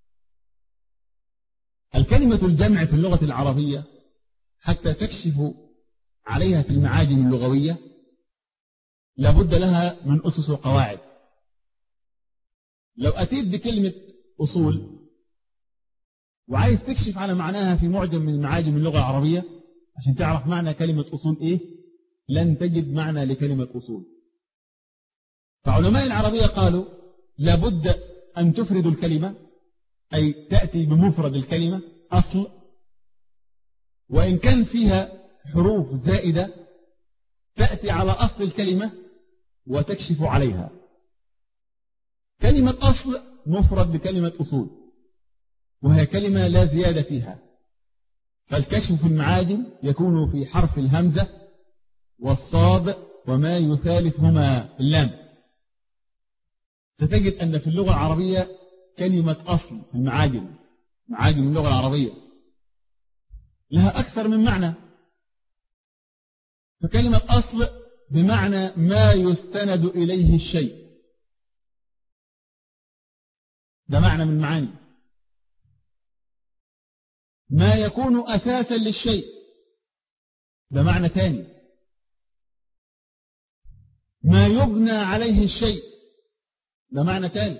الكلمة الجمع في اللغة العربية حتى تكشف عليها في المعاجم اللغوية لابد لها من أسس وقواعد. لو أتيت بكلمة أصول وعايز تكشف على معناها في معجم من معاجم اللغة العربية عشان تعرف معنى كلمة أصول إيه، لن تجد معنى لكلمة أصول. فعلماء العربية قالوا لابد أن تفرد الكلمة، أي تأتي بمفرد الكلمة أصل، وإن كان فيها حروف زائدة تأتي على أصل الكلمة وتكشف عليها. كلمة أصل مفرد بكلمة أصول، وهي كلمة لا زيادة فيها، فالكشف في المعاجم يكون في حرف الهمزة والصاد وما يثالثهما اللام. ستجد أن في اللغة العربية كلمة أصل في المعاجم، معاجم اللغة العربية، لها أكثر من معنى. فكلمة أصل بمعنى ما يستند إليه الشيء، ده معنى من معاني. ما يكون أساسا للشيء، ده معنى ثاني. ما يبنى عليه الشيء، ده معنى ثالث.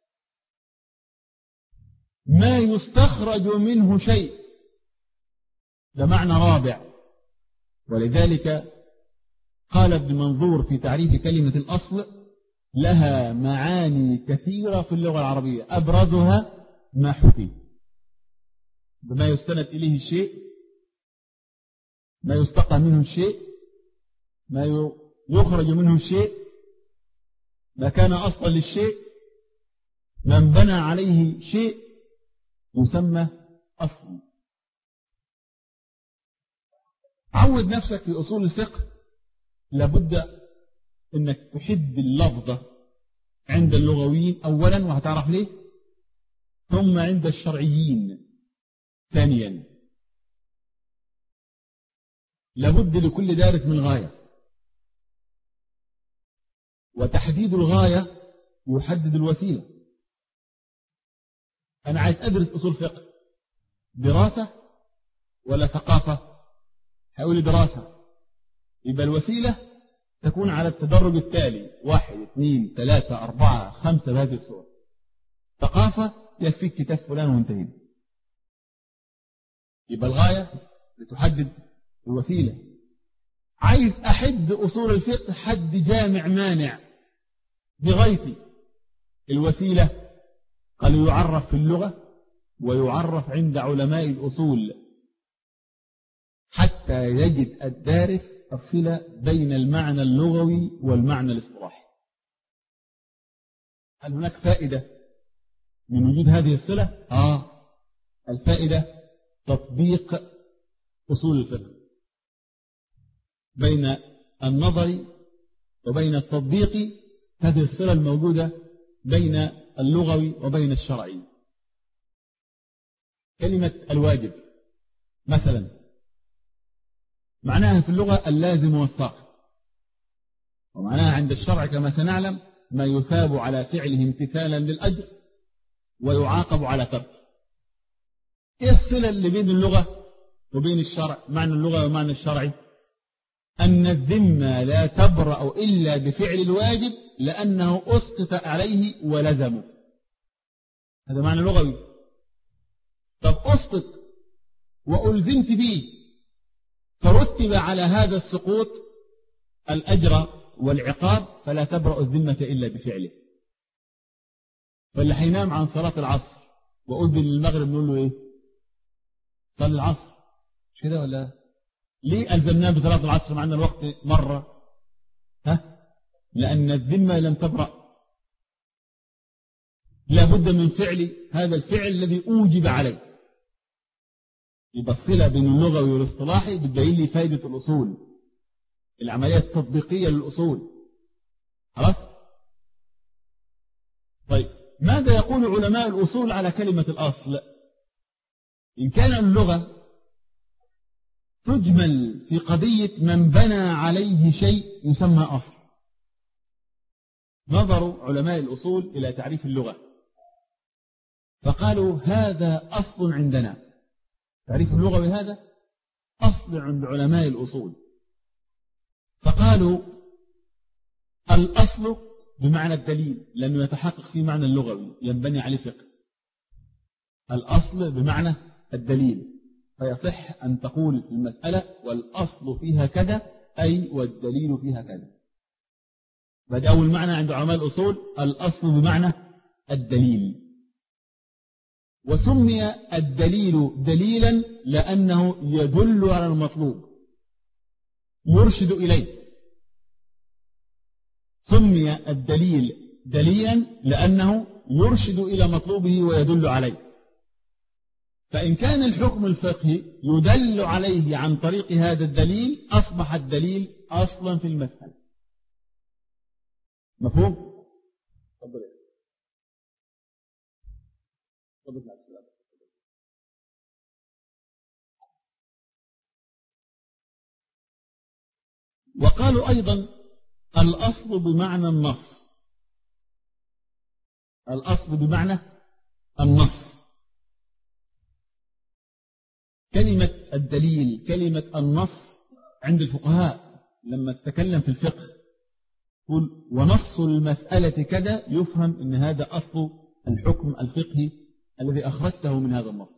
ما يستخرج منه شيء، ده معنى رابع. ولذلك قال ابن منظور في تعريف كلمة الأصل لها معاني كثيرة في اللغة العربية، أبرزها ما حكي، بما يستند إليه الشيء، ما يستقى منه الشيء، ما يخرج منه الشيء، ما كان أصلا للشيء، من بنى عليه شيء يسمى أصل. عود نفسك في أصول الفقه، لابد أنك تحد اللفظة عند اللغويين أولا، وهتعرف ليه، ثم عند الشرعيين ثانيا. لابد لكل دارس من غاية، وتحديد الغاية يحدد الوسيلة. أنا عايز أدرس أصول فقه، دراسة ولا ثقافة؟ هقول دراسة، يبقى الوسيلة تكون على التدرج التالي: واحد اثنين ثلاثة أربعة خمسة بهذه الصورة. ثقافة يكفيك كتاب فلان وانتهينا. يبقى الغاية بتحدد الوسيلة. عايز أحد أصول الفقه حد جامع مانع بغايتي، الوسيلة قال يعرف في اللغة ويعرف عند علماء الأصول حتى يجد الدارس الصلة بين المعنى اللغوي والمعنى الاصطلاحي. هل هناك فائدة من وجود هذه الصلة؟ آه، الفائدة تطبيق أصول الفقه بين النظر وبين التطبيق، هذه الصلة الموجودة بين اللغوي وبين الشرعي. كلمة الواجب مثلا معناها في اللغة اللازم والصاحب، ومعناها عند الشرع كما سنعلم ما يثاب على فعله امتثالا للأجر ويعاقب على ترك. ايه الصلة اللي بين اللغة وبين الشرع؟ معنى اللغة ومعنى الشرعي أن الذمة لا تبرأ إلا بفعل الواجب لأنه أسقط عليه ولزمه، هذا معنى لغوي. طب أسقط وألزمت به فرتب على هذا السقوط الأجر والعقاب، فلا تبرأ الذمة إلا بفعله. فاللي حينام عن صلاة العصر وأذن للمغرب نقول له إيه؟ صلي العصر، مش كده ولا؟ ليه ألزمناه بصلاة العصر مع أن الوقت مرة؟ ها؟ لأن الذمة لم تبرأ، لا بد من فعل هذا الفعل الذي أوجب عليه. يبقى الصلة بين اللغوي والاصطلاحي بتبين لي فائدة الأصول، العملية التطبيقية للأصول. خلاص؟ طيب ماذا يقول علماء الأصول على كلمة الأصل؟ إن كان اللغة تجمل في قضية من بنى عليه شيء يسمى أصل. نظروا علماء الأصول إلى تعريف اللغة فقالوا هذا أصل عندنا. تعريف اللغة بهذا أصل عند علماء الأصول. فقالوا الأصل بمعنى الدليل لأنه يتحقق في معنى اللغوي ينبني عليه فقه. الأصل بمعنى الدليل فيصح أن تقول في المسألة والأصل فيها كذا أي والدليل فيها كذا. فهذا أول معنى عند علماء الأصول الأصل بمعنى الدليل. وسمي الدليل دليلا لأنه يدل على المطلوب يرشد إليه. سمي الدليل دليلا لأنه يرشد إلى مطلوبه ويدل عليه. فإن كان الحكم الفقهي يدل عليه عن طريق هذا الدليل أصبح الدليل أصلا في المسألة. مفهوم؟ تفضل. تفضل. وقالوا أيضا الأصل بمعنى النص. الأصل بمعنى النص. كلمة الدليل كلمة النص عند الفقهاء لما تتكلم في الفقه يقول ونص المسألة كذا يفهم أن هذا أصل الحكم الفقهي الذي أخرجته من هذا النص.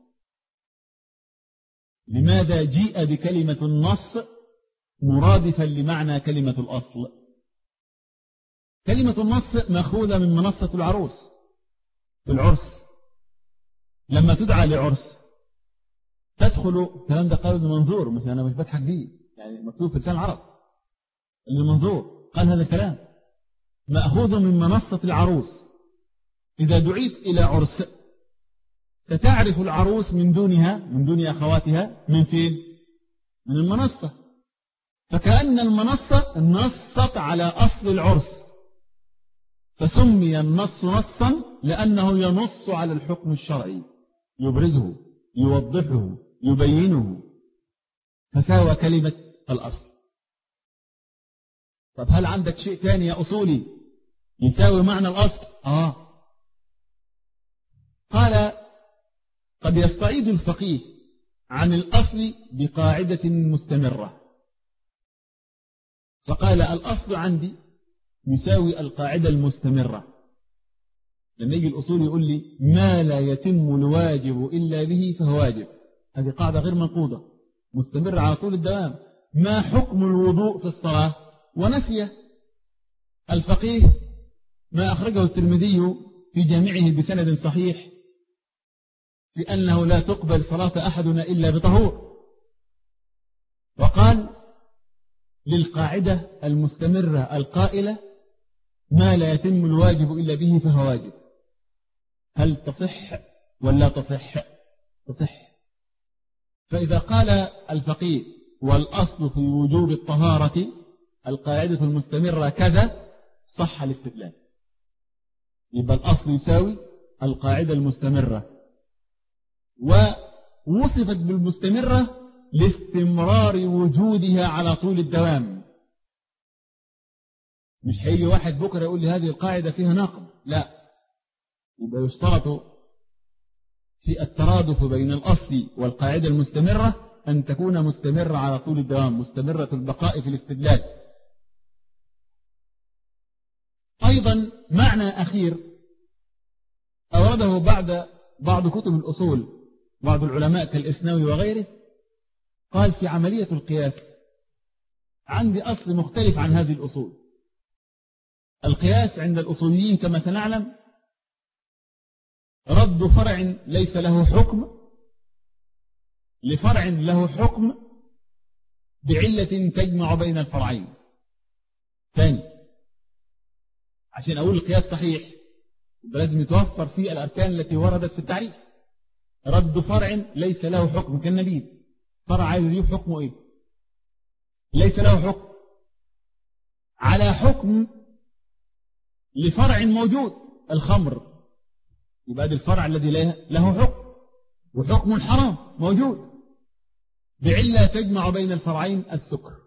لماذا جيء بكلمة النص مرادفا لمعنى كلمة الأصل؟ كلمة النص مأخوذة من منصة العروس في العرس. لما تدعى لعرس تدخل الكلام ده قال ابن منظور مش أنا مش بضحك بيه يعني مكتوب في لسان العرب. ابن منظور قال هذا الكلام مأخوذ من منصة العروس. إذا دعيت إلى عرس ستعرف العروس من دونها من دون أخواتها من فين؟ من المنصة. فكأن المنصة نصت على أصل العرس فسمي النص نصا لأنه ينص على الحكم الشرعي يبرزه يوضحه يبينه فساوى كلمة الأصل. طب هل عندك شيء ثاني يا أصولي يساوي معنى الأصل؟ آه قال قد يستعيد الفقيه عن الأصل بقاعدة مستمرة. فقال الأصل عندي يساوي القاعدة المستمرة. لما يجي الأصول يقول لي ما لا يتم الواجب إلا به فهو واجب. هذه قاعدة غير منقوضة مستمرة على طول الدوام. ما حكم الوضوء في الصلاة ونسي الفقيه ما أخرجه الترمذي في جامعه بسند صحيح في أنه لا تقبل صلاة أحدنا إلا بطهور. وقال للقاعدة المستمرة القائلة ما لا يتم الواجب إلا به فهو واجب. هل تصح ولا تصح؟ تصح. فإذا قال الفقيه والأصل في وجوب الطهارة القاعدة المستمرة كذا صح الاستدلال. يبقى الأصل يساوي القاعدة المستمرة ووصفت بالمستمرة لاستمرار وجودها على طول الدوام. مش هيجي واحد بكرة يقول لي هذه القاعدة فيها نقض. لا يبقى يشترط في الترادف بين الأصل والقاعدة المستمرة أن تكون مستمرة على طول الدوام مستمرة البقاء في الاستدلال. أيضا معنى أخير أورده بعد بعض كتب الأصول بعض العلماء كالإسنوي وغيره قال في عملية القياس عندي أصل مختلف عن هذه الأصول. القياس عند الأصوليين كما سنعلم رد فرع ليس له حكم لفرع له حكم بعلة تجمع بين الفرعين. ثاني عشان أقول القياس صحيح لازم يتوفر فيه الأركان التي وردت في التعريف. رد فرع ليس له حكم كالنبيذ فرع عايز يجيب حكمه إيه؟ ليس له حكم على حكم لفرع موجود الخمر يبقى ده الفرع الذي له حكم وحكم الحرام موجود. بعلة تجمع بين الفرعين السكر.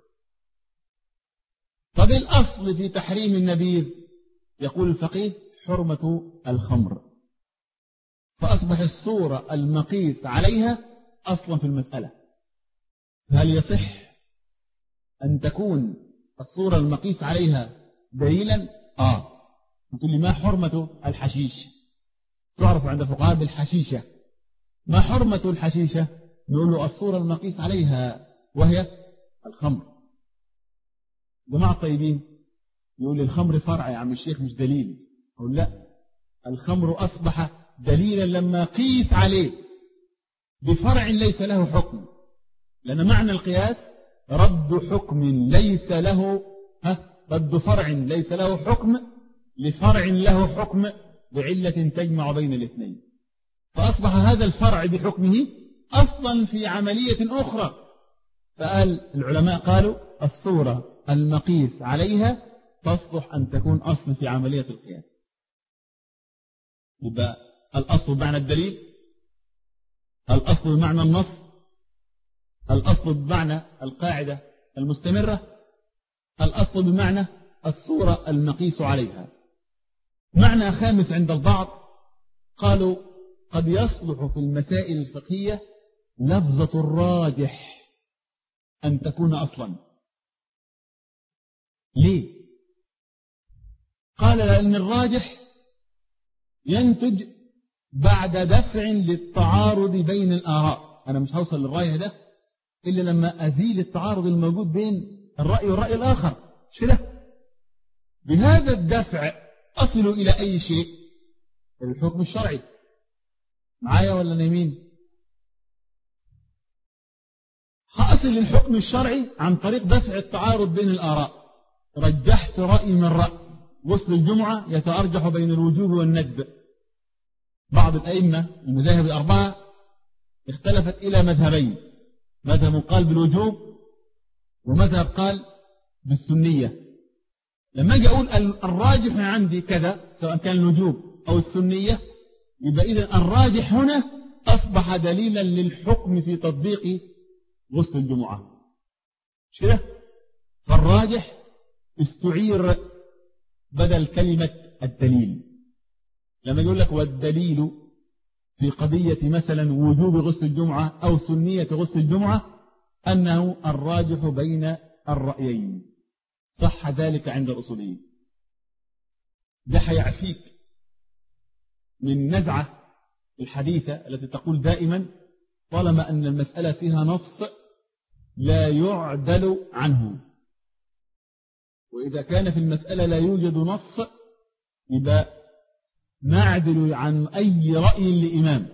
طب الأصل في تحريم النبيذ يقول الفقيه حرمة الخمر، فأصبح الصورة المقيس عليها أصلا في المسألة. هل يصح أن تكون الصورة المقيس عليها دليلا؟ آه تقول لي ما حرمة الحشيش؟ تعرف عند الفقهاء بالحشيشة. ما حرمة الحشيشة؟ نقول له الصورة المقيس عليها وهي الخمر. جماعة طيبين يقول لي الخمر فرع يا عم الشيخ مش دليل. أقول لا، الخمر أصبح دليلا لما قيس عليه بفرع ليس له حكم، لأن معنى القياس رد حكم ليس له ها رد فرع ليس له حكم لفرع له حكم بعلة تجمع بين الاثنين، فأصبح هذا الفرع بحكمه أصلا في عملية أخرى. فقال العلماء قالوا الصورة المقيس عليها تصلح أن تكون أصل في عملية القياس. يبقى الأصل بمعنى الدليل، الأصل بمعنى النص، الأصل بمعنى القاعدة المستمرة، الأصل بمعنى الصورة المقيس عليها. معنى خامس عند البعض قالوا قد يصلح في المسائل الفقهية لفظة الراجح أن تكون أصلا. ليه؟ قال لأن الراجح ينتج بعد دفع للتعارض بين الآراء. أنا مش هوصل للرأي ده إلا لما أزيل التعارض الموجود بين الرأي والرأي الآخر، مش كده؟ بهذا الدفع أصل إلى أي شيء؟ الحكم الشرعي. معايا ولا نايمين؟ هأصل للحكم الشرعي عن طريق دفع التعارض بين الآراء. رجحت رأي من رأي، وصل الجمعة يتأرجح بين الوجوب والندب. بعض الأئمة المذاهب الأربعة اختلفت إلى مذهبين، مذهب قال بالوجوب ومذهب قال بالسنية. لما أجي أقول الراجح عندي كذا سواء كان الوجوب أو السنية، يبقى إذن الراجح هنا أصبح دليلا للحكم في تطبيق غسل الجمعة، مش كده؟ فالراجح استعير بدل كلمة الدليل. لما يقول لك والدليل في قضية مثلا وجوب غسل الجمعة أو سنية غسل الجمعة أنه الراجح بين الرأيين، صح ذلك عند الأصوليين. ده هيعفيك من نزعة الحديثة التي تقول دائما طالما أن المسألة فيها نص لا يعدل عنه، وإذا كان في المسألة لا يوجد نص يبقى نعدل عن أي رأي لإمام،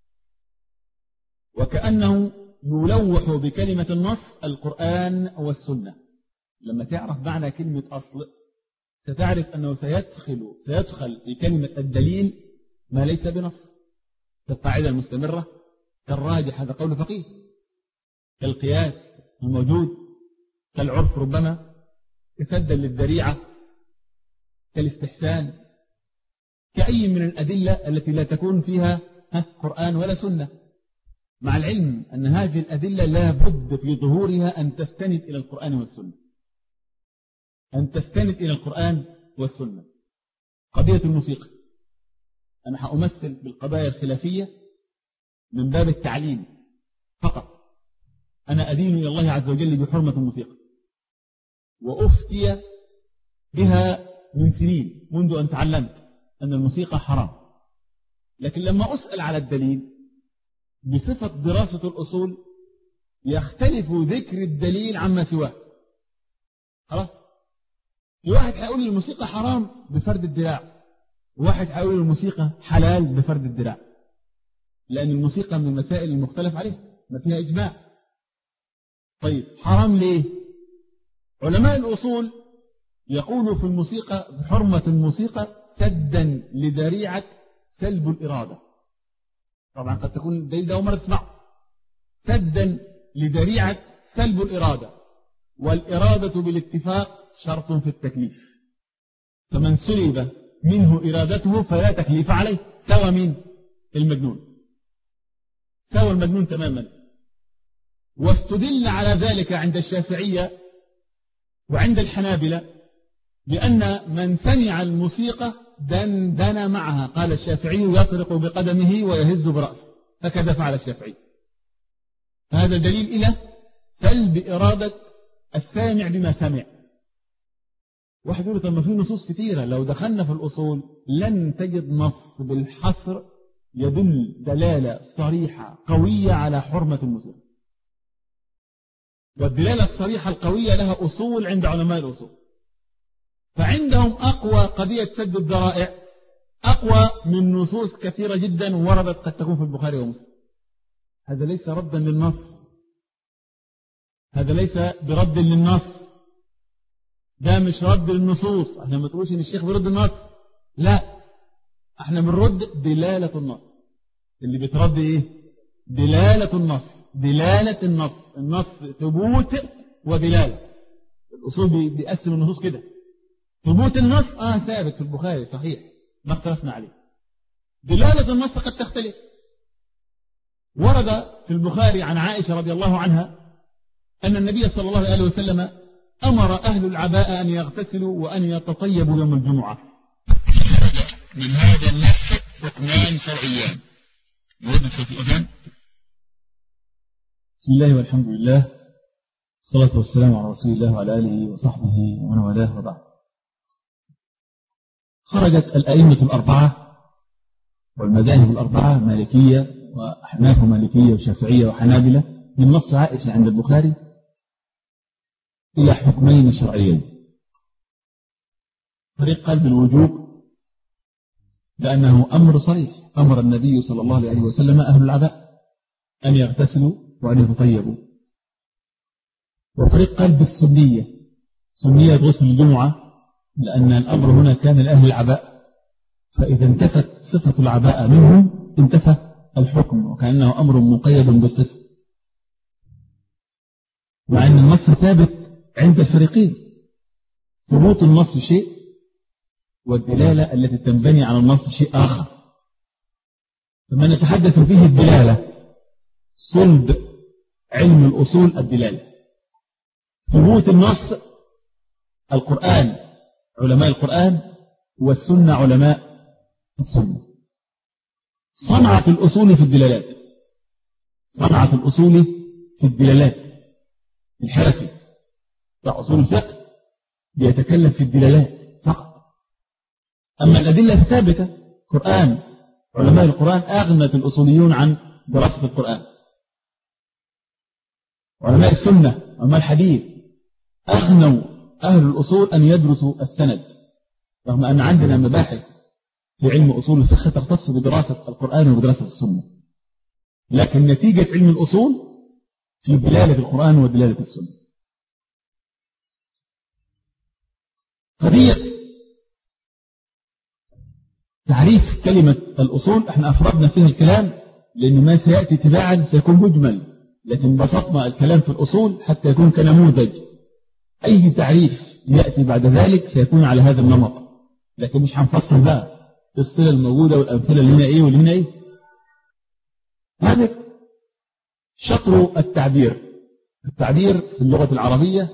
وكأنه يلوح بكلمة النص القرآن والسنة. لما تعرف معنى كلمة أصل ستعرف أنه سيدخل سيدخل في كلمة الدليل ما ليس بنص، كالقاعدة المستمرة، كالراجح هذا قول فقيه، كالقياس الموجود، كالعرف ربما، كسدا للذريعة، كالاستحسان، كأي من الأدلة التي لا تكون فيها قرآن ولا سنة، مع العلم أن هذه الأدلة لا بد في ظهورها أن تستند إلى القرآن والسنة، أن تستند إلى القرآن والسنة. قضية الموسيقى أنا هأمثل بالقضايا الخلافية من باب التعليم فقط. أنا أدين إلى الله عز وجل بحرمة الموسيقى، وأفتي بها من سنين منذ أن تعلمت أن الموسيقى حرام، لكن لما أسأل على الدليل بصفة دراسة الأصول يختلف ذكر الدليل عما سواه. خلاص، في واحد هيقول الموسيقى حرام بفرد الدراع، وواحد هيقول الموسيقى حلال بفرد الدراع، لأن الموسيقى من المسائل المختلف عليها ما فيها إجماع. طيب حرام ليه؟ علماء الأصول يقولوا في الموسيقى بحرمة الموسيقى سدا لذريعة سلب الإرادة. طبعا قد تكون الدليل ده مرة تسمعه، سدا لذريعة سلب الإرادة، والإرادة بالاتفاق شرط في التكليف، فمن سلب منه إرادته فلا تكليف عليه، سوى مين؟ المجنون، سوى المجنون تماما. واستدل على ذلك عند الشافعية وعند الحنابلة بأن من سمع الموسيقى دندن معها، قال الشافعي يطرق بقدمه ويهز برأسه، هكذا فعل الشافعي. هذا دليل إلى سلب إرادة السامع بما سمع. واحد يقول طب ما في نصوص كثيرة، لو دخلنا في الأصول لن تجد نص بالحصر يدل دلالة صريحة قوية على حرمة الموسيقى. والدلالة الصريحة القوية لها أصول عند علماء الأصول، فعندهم أقوى قضية سد الذرائع أقوى من نصوص كثيرة جدا وردت قد تكون في البخاري ومسلم. هذا ليس ردا للنص، هذا ليس برد للنص، ده مش رد للنصوص عشان ما تقولوش ان الشيخ بيرد النص، لا، احنا بنرد دلالة النص. اللي بترد ايه؟ دلالة النص، دلالة النص، النص ثبوت ودلالة. الأصول بيقسم النصوص كده، ثبوت النص اه ثابت في البخاري صحيح ما اختلفنا عليه، دلالة النص قد تختلف. ورد في البخاري عن عائشة رضي الله عنها أن النبي صلى الله عليه وسلم أمر أهل العباء أن يغتسلوا وأن يتطيبوا يوم الجمعة. من هذا النص حكمان شرعيان. نود في الأذان. بسم الله والحمد لله، الصلاة والسلام على رسول الله وعلى آله وصحبه ومن والاه، وبعد. خرجت الأئمة الأربعة والمذاهب الأربعة مالكية وأحناف مالكية وشافعية وحنابلة من نص عائشة عند البخاري إلى حكمين شرعيين. فريق قال بالوجوب لأنه أمر صريح، أمر النبي صلى الله عليه وسلم أهل العباء أن يغتسلوا وأن يتطيبوا. وفريق قال بالسنية، سنية غسل الجمعة، لأن الأمر هنا كان لأهل العباء، فإذا انتفت صفة العباء منهم انتفى الحكم، وكأنه أمر مقيد بالصفة، مع أن النص ثابت عند الفريقين. ثبوت النص شيء والدلالة التي تنبني على النص شيء آخر. فما نتحدث فيه الدلالة صلب علم الأصول الدلالة. ثبوت النص القرآن علماء القرآن والسنة علماء السنة. صنعة الأصول في الدلالات، صنعة الأصول في الدلالات. الحركي بتاع أصول الفقه بيتكلم في الدلالات فقط، أما الأدلة الثابتة قرآن علماء القرآن أغنت الأصوليون عن دراسة القرآن. علماء السنة علماء الحديث أغنوا أهل الأصول أن يدرسوا السند، رغم أن عندنا مباحث في علم أصول الفقه تختص بدراسة القرآن وبدراسة السنة، لكن نتيجة علم الأصول في دلالة القرآن ودلالة السنة. قضية تعريف كلمة الأصول احنا أفردنا فيها الكلام لأن ما سيأتي تباعا سيكون مجمل، لكن بسطنا الكلام في الأصول حتى يكون كنموذج. أي تعريف يأتي بعد ذلك سيكون على هذا النمط، لكن مش هنفصل بقى الصلة الموجودة والأمثلة اللي هنا إيه واللي هنا إيه. هذا شطر التعبير. التعبير في اللغة العربية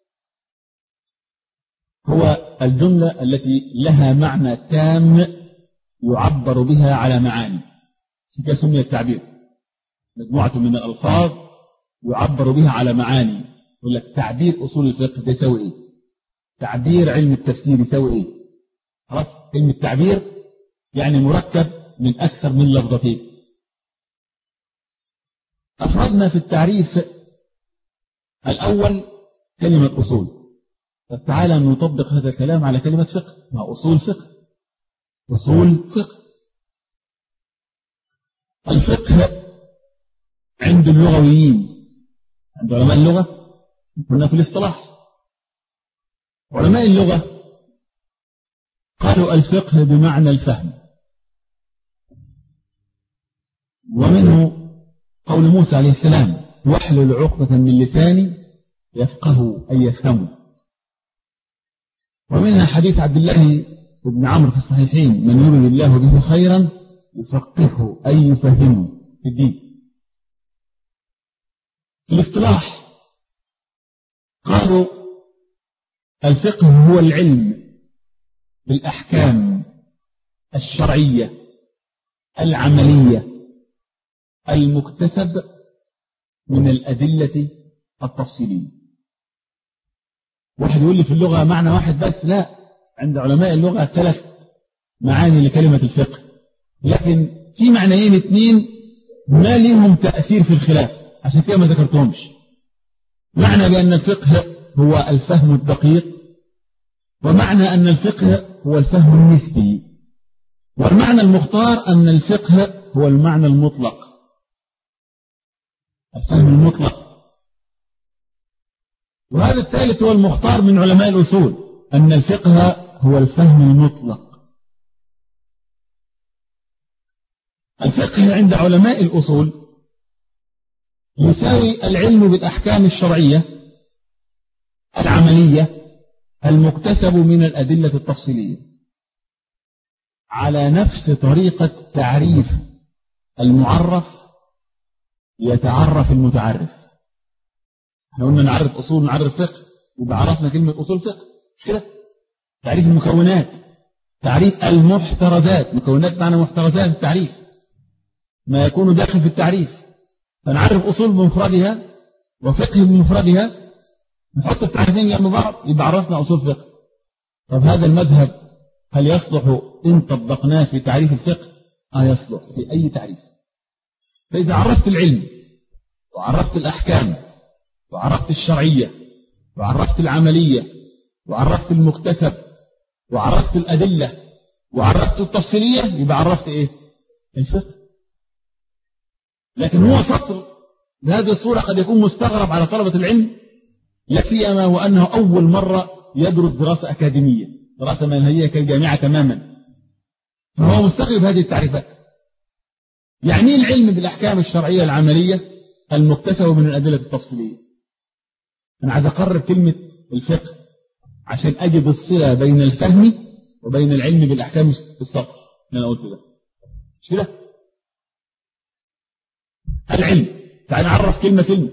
هو الجملة التي لها معنى تام يعبر بها على معاني، كده سمي التعبير. مجموعة من الألفاظ يعبر بها على معاني. يقول لك تعبير أصول الفقه ده يساوي إيه؟ تعبير علم التفسير يساوي إيه؟ خلاص، كلمة تعبير يعني مركب من أكثر من لفظتين. أفردنا في التعريف الأول كلمة أصول. طب تعالى نطبق هذا الكلام على كلمة فقه، مع أصول فقه. أصول فقه، الفقه عند اللغويين، عند علماء اللغة، كنا في الاصطلاح. علماء اللغة قالوا الفقه بمعنى الفهم، ومنه قول موسى عليه السلام واحلل عقدة من لساني يفقه أي يفهمه. ومنها حديث عبد الله بن عمرو في الصحيحين من يريد الله به خيرا يفقهه أي يفهمه في الدين. في الاصطلاح قالوا الفقه هو العلم بالأحكام الشرعية العملية المكتسب من الأدلة التفصيلية. واحد يقول لي في اللغة معنى واحد بس، لا، عند علماء اللغة ثلاث معاني لكلمة الفقه، لكن في معنيين اثنين ما لهم تأثير في الخلاف، عشان كده ما ذكرتهمش. معنى بأن الفقه هو الفهم الدقيق، ومعنى أن الفقه هو الفهم النسبي، والمعنى المختار أن الفقه هو المعنى المطلق، الفهم المطلق. وهذا الثالث هو المختار من علماء الأصول، أن الفقه هو الفهم المطلق. الفقه عند علماء الأصول يساوي العلم بالأحكام الشرعية العملية المكتسب من الأدلة التفصيلية على نفس طريقة تعريف المعرف يتعرف المتعرف. احنا قلنا نعرف أصول نعرف فقه، يبقى عرفنا كلمة أصول فقه، مش كده؟ تعريف المكونات، تعريف المحترزات، مكونات معنى محترزات التعريف، ما يكون داخل في التعريف. فنعرف أصول بمفردها وفقه بمفردها، نحط التعريفين جنب بعض يبقى عرفنا أصول فقه. طب هذا المذهب هل يصلح إن طبقناه في تعريف الفقه؟ آه يصلح في أي تعريف. فإذا عرفت العلم وعرفت الأحكام وعرفت الشرعية وعرفت العملية وعرفت المكتسب وعرفت الأدلة وعرفت التفصيلية، يبقى عرفت إيه؟ الفقه. لكن هو سطر بهذه الصورة قد يكون مستغرب على طلبة العلم، لا سيما وأنه أول مرة يدرس دراسة أكاديمية، دراسة منهجية كالجامعة تماما، فهو مستغرب هذه التعريفات. يعني ايه العلم بالأحكام الشرعية العملية المكتسبة من الأدلة التفصيلية؟ أنا عايز أقرر كلمة الفقه عشان أجد الصلة بين الفهم وبين العلم بالأحكام السطر اللي أنا قلت ده، مش كده؟ العلم، تعال نعرف كلمة كلمة.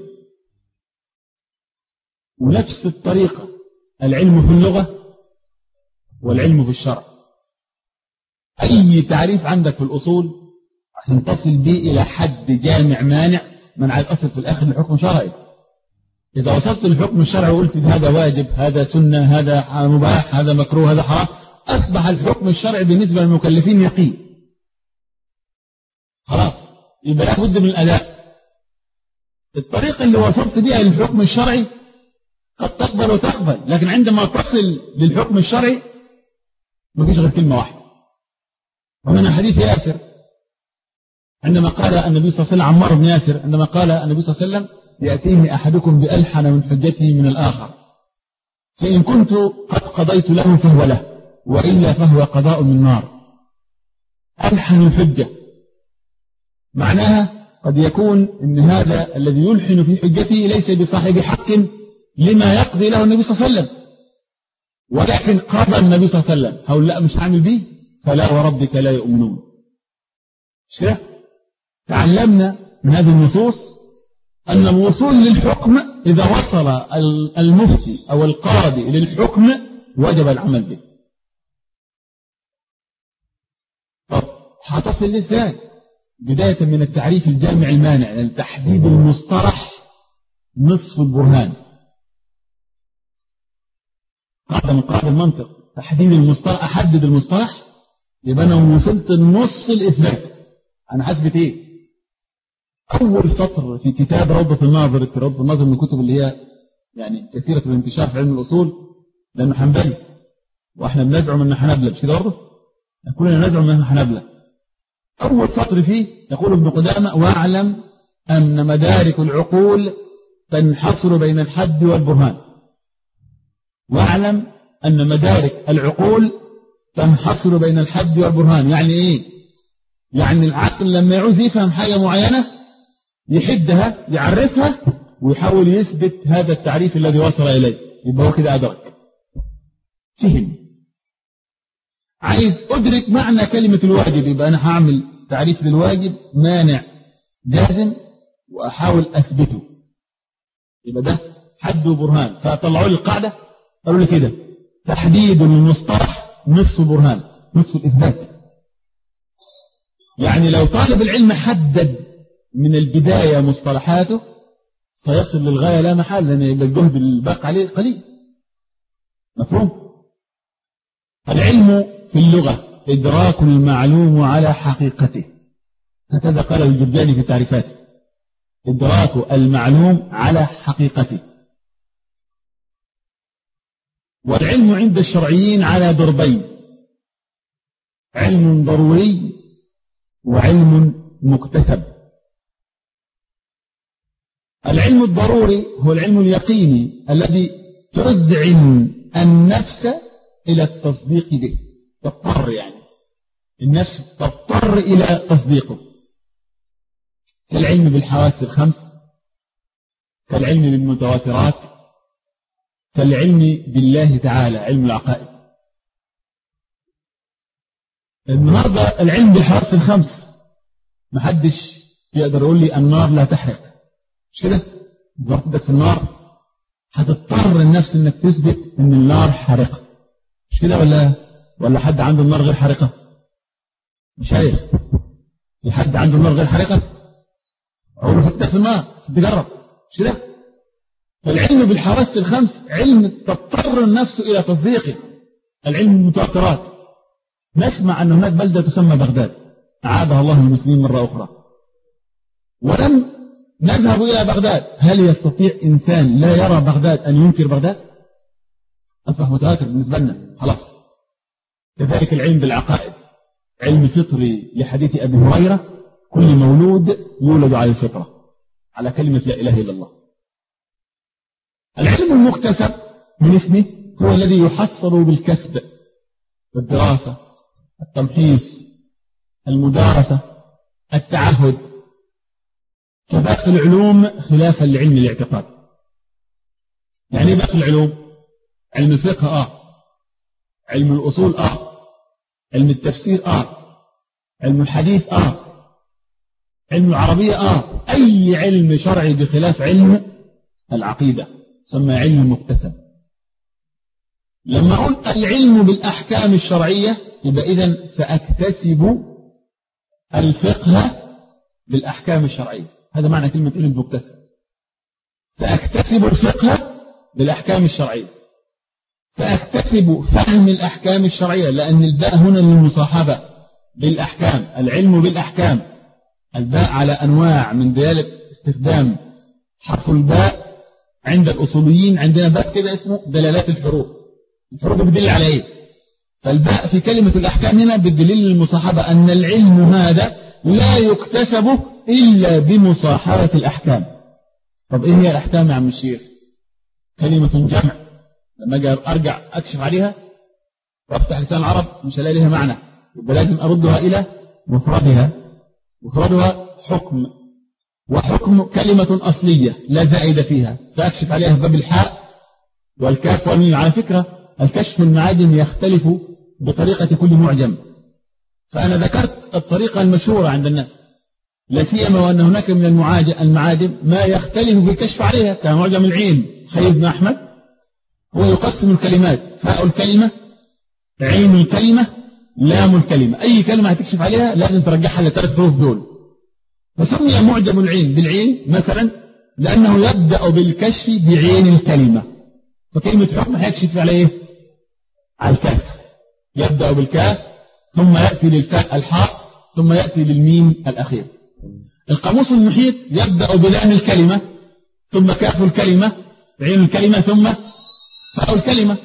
ونفس الطريقة العلم في اللغة والعلم في الشرع. أي تعريف عندك في الأصول عشان تصل به إلى حد جامع مانع، من عايز أصل في الآخر لحكم شرعي. إذا وصلت للحكم الشرعي وقلت هذا واجب، هذا سنة، هذا مباح، هذا مكروه، هذا حرام، أصبح الحكم الشرعي بالنسبة للمكلفين يقين. خلاص، يبقى لا بد من الأداء. الطريقة اللي وصلت بها للحكم الشرعي قد تقبل وتقبل، لكن عندما تصل للحكم الشرعي ما فيش غير كلمة واحدة. ومن حديث ياسر عندما قال النبي صلى الله عليه وسلم، عمار بن ياسر عندما قال النبي صلى الله عليه وسلم يأتيني أحدكم بألحن من حجته من الآخر، فإن كنت قد قضيت له فهو له، وإلا فهو قضاء من نار. ألحن الحجة معناها قد يكون إن هذا الذي يلحن في حجته ليس بصاحب حق لما يقضي له النبي صلى الله عليه وسلم، ولكن قضى النبي صلى الله عليه وسلم، هقول لا مش هعمل به، فلا وربك لا يؤمنون. مش كده؟ تعلمنا من هذه النصوص أن الوصول للحكم إذا وصل المفتي أو القاضي للحكم وجب العمل به. طب هتصل ازاي؟ بداية من التعريف الجامع المانع، يعني تحديد المصطلح نصف البرهان. قاعدة من قاعدة المنطق، تحديد المصطلح، أحدد المصطلح يبقى أنا وصلت النص الإثبات. أنا حسبت إيه؟ أول سطر في كتاب روضة الناظر، في روضة الناظر من الكتب اللي هي يعني كثيرة الانتشار في علم الأصول، لأنه حنبلي وإحنا بنزعم أن حنبلة، مش كده برضه؟ كلنا نزعم أن حنبلة. أول سطر فيه يقول ابن قدامة: واعلم أن مدارك العقول تنحصر بين الحد والبرهان. واعلم أن مدارك العقول تنحصر بين الحد والبرهان. يعني إيه؟ يعني العقل لما يعوز يفهم حاجة معينة يحدها، يعرفها، ويحاول يثبت هذا التعريف الذي وصل إليه، يبقى هو كده أدرك، فهم. عايز أدرك معنى كلمة الواجب، يبقى أنا هعمل تعريف للواجب مانع جازم وأحاول أثبته. يبقى ده حد وبرهان. فطلعوا لي القاعدة قالوا لي كده: تحديد المصطلح نصف برهان، نصف الإثبات. يعني لو طالب العلم حدد من البداية مصطلحاته سيصل للغاية لا محال، لأن يبقى الجهد الباقي عليه قليل. مفهوم؟ العلم في اللغة إدراك المعلوم على حقيقته، هكذا قال الجرجاني في تعريفاته: إدراك المعلوم على حقيقته. والعلم عند الشرعيين على ضربين: علم ضروري وعلم مكتسب. العلم الضروري هو العلم اليقيني الذي تذعن النفس إلى التصديق به، تضطر يعني النفس تضطر إلى تصديقه، كالعلم بالحواس الخمس، كالعلم بالمتواترات، كالعلم بالله تعالى، علم العقائد. النهارده العلم بالحواس الخمس محدش يقدر يقول لي النار لا تحرق، مش كده؟ ضربتك في النار هتضطر النفس انك تثبت ان النار حارقه، مش كده؟ ولا ولا حد عنده النار غير حارقه؟ مش شايف؟ في حد عنده النار غير حارقه؟ اقول له حطها في النار تجرب، مش كده؟ فالعلم بالحواس الخمس علم تضطر النفس الى تصديقه. العلم بالمتواترات، نسمع ان هناك بلده تسمى بغداد اعادها الله للمسلمين مره اخرى، ولم نذهب إلى بغداد. هل يستطيع إنسان لا يرى بغداد أن ينكر بغداد؟ أصبح متواتر بالنسبة لنا خلاص. كذلك العلم بالعقائد، علم فطري لحديث أبي هريرة: كل مولود يولد على الفطرة، على كلمة لا إله إلا الله. العلم المكتسب من اسمه هو الذي يحصل بالكسب، الدراسة، التمحيص، المدارسة، التعهد، كباقي العلوم خلافا لعلم الاعتقاد. يعني ايه باقي العلوم؟ علم الفقه اه، علم الاصول اه، علم التفسير اه، علم الحديث اه، علم العربية اه، اي علم شرعي بخلاف علم العقيدة يسمى علم مكتسب. لما اقول العلم بالاحكام الشرعية يبقى اذا ساكتسب الفقه بالاحكام الشرعية، هذا معنى كلمة علم مكتسب. سأكتسب الفقه بالأحكام الشرعية، سأكتسب فهم الأحكام الشرعية، لأن الباء هنا للمصاحبة بالأحكام، العلم بالأحكام. الباء على أنواع من دلالة استخدام حرف الباء عند الأصوليين. عندنا باء كده اسمه دلالات الحروف، الحروف بتدل على إيه؟ فالباء في كلمة الأحكام هنا بالدليل للمصاحبة، أن العلم هذا لا يكتسب إلا بمصاحبة الأحكام. طب إيه هي الأحكام يا عم الشيخ؟ كلمة جمع، لما أجي أرجع أكشف عليها وأفتح لسان العرب مش هلاقي لها معنى، يبقى لازم أردها إلى مفردها. مفردها حكم، وحكم كلمة أصلية لا زائد فيها، فأكشف عليها في باب الحاء والكاف والميم. على فكرة الكشف المعاجم يختلف بطريقة كل معجم، فأنا ذكرت الطريقة المشهورة عند الناس، لا سيما وأن هناك من المعاجم ما يختلف في الكشف عليها، كمعجم العين خليل بن أحمد، هو يقسم الكلمات: فاء الكلمة، عين الكلمة، لام الكلمة. أي كلمة هتكشف عليها لازم ترجعها لثلاث حروف دول. فسمي معجم العين بالعين مثلا لأنه يبدأ بالكشف بعين الكلمة، فكلمة حكم هيكشف على إيه؟ على الكاف، يبدأ بالكاف ثم يأتي للفاء الحاء ثم يأتي للميم الأخير. القاموس المحيط يبدأ بلام الكلمة ثم كاف الكلمة عين الكلمة ثم فاء الكلمة.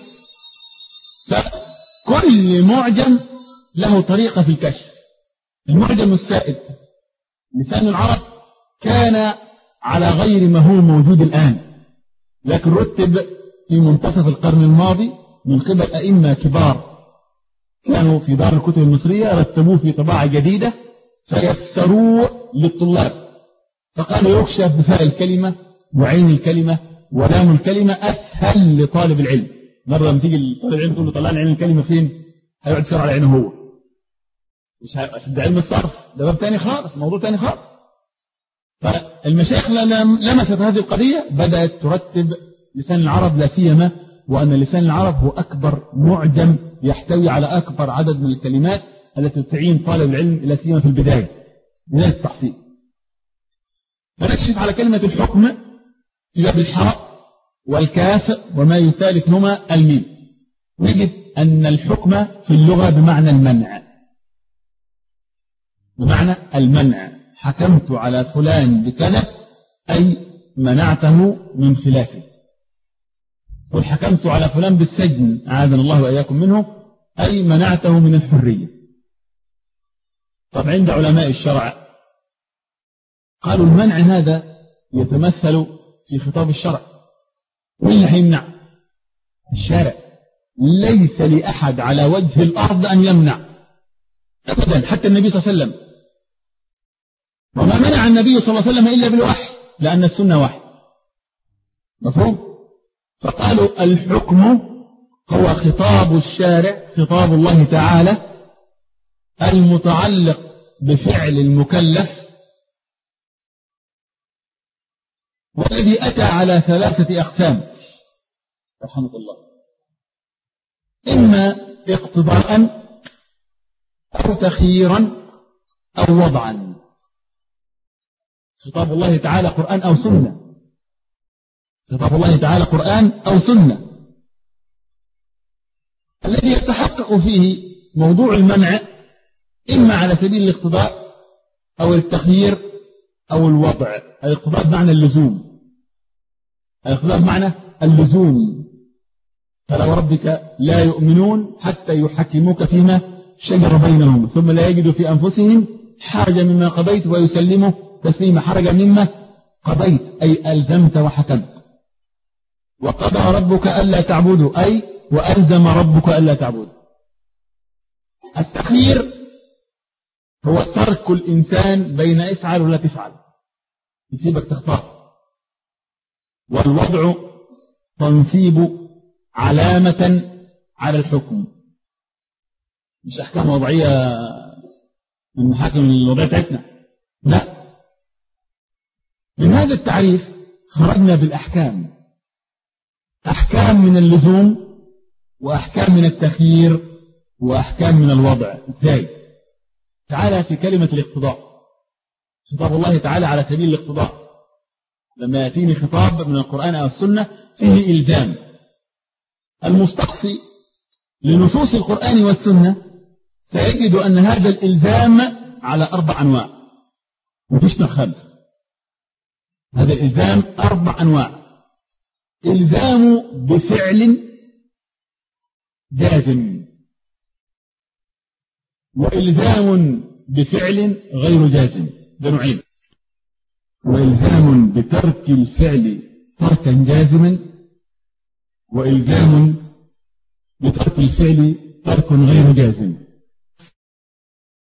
فكل معجم له طريقة في الكشف. المعجم السائد لسان العرب كان على غير ما هو موجود الآن، لكن رتب في منتصف القرن الماضي من قبل أئمة كبار كانوا في دار الكتب المصرية، رتبوه في طباعة جديدة فيسروه للطلاب، فقالوا يكشف بفاء الكلمة وعين الكلمة ولام الكلمة أسهل لطالب العلم. مرة لما تيجي طالب العلم تقول له طلع لي عين الكلمة فين؟ هيقعد يسير على عينه هو، مش ده علم الصرف، ده باب تاني خالص، موضوع تاني خالص. فالمشايخ لمست هذه القضية بدأت ترتب لسان العرب، لا سيما وأن لسان العرب هو أكبر معجم يحتوي على أكبر عدد من الكلمات التي تعين طالب العلم لا سيما في البداية بداية التحصيل. فنكشف على كلمة الحكم في باب الحاء والكاف وما يثالث هما الميم، نجد أن الحكم في اللغة بمعنى المنع، بمعنى المنع. حكمت على فلان بكذا أي منعته من خلافه، قل حكمت على فلان بالسجن أعاذنا الله وإياكم منه أي منعته من الحرية. طب عند علماء الشرع قالوا المنع هذا يتمثل في خطاب الشرع، واللي هيمنع الشارع، ليس لأحد على وجه الأرض أن يمنع أبدا، حتى النبي صلى الله عليه وسلم، وما منع النبي صلى الله عليه وسلم إلا بالوحي لأن السنة وحي، مفهوم؟ فقالوا الحكم هو خطاب الشارع، خطاب الله تعالى المتعلق بفعل المكلف، والذي أتى على ثلاثة أقسام رحمة الله، إما اقتضاء أو تخييرا أو وضعا. خطاب الله تعالى قرآن أو سنة، خطاب الله تعالى قرآن أو سنة. الذي يتحقق فيه موضوع المنع إما على سبيل الاقتضاء أو التخيير أو الوضع. الاقتضاء بمعنى اللزوم، الاقتضاء بمعنى اللزوم، فلا وربك لا يؤمنون حتى يحكموك فيما شجر بينهم ثم لا يجدوا في أنفسهم حاجة مما قضيت ويسلموا تسليم حرجا مما قضيت أي ألزمت وحكمت. وقضى ربك ألا تعبدوا أي وألزم ربك ألا تعبدوا. التخيير هو ترك الإنسان بين افعل ولا تفعل، يسيبك تختار. والوضع تنصيب علامة على الحكم، مش أحكام وضعية من محاكم الوضعية بتاعتنا، لا. من هذا التعريف خرجنا بالأحكام، أحكام من اللزوم وأحكام من التخيير وأحكام من الوضع. إزاي؟ تعالى في كلمة الاقتضاء، خطاب الله تعالى على سبيل الاقتضاء. لما يأتيني خطاب من القرآن أو السنة فيه إلزام، المستقصي لنصوص القرآن والسنة سيجد أن هذا الإلزام على أربع أنواع، مفيش نوع خامس. هذا الإلزام أربع أنواع: إلزام بفعل جازم، وإلزام بفعل غير جازم، ده نوعين، وإلزام بترك الفعل تركا جازما، وإلزام بترك الفعل ترك غير جازم.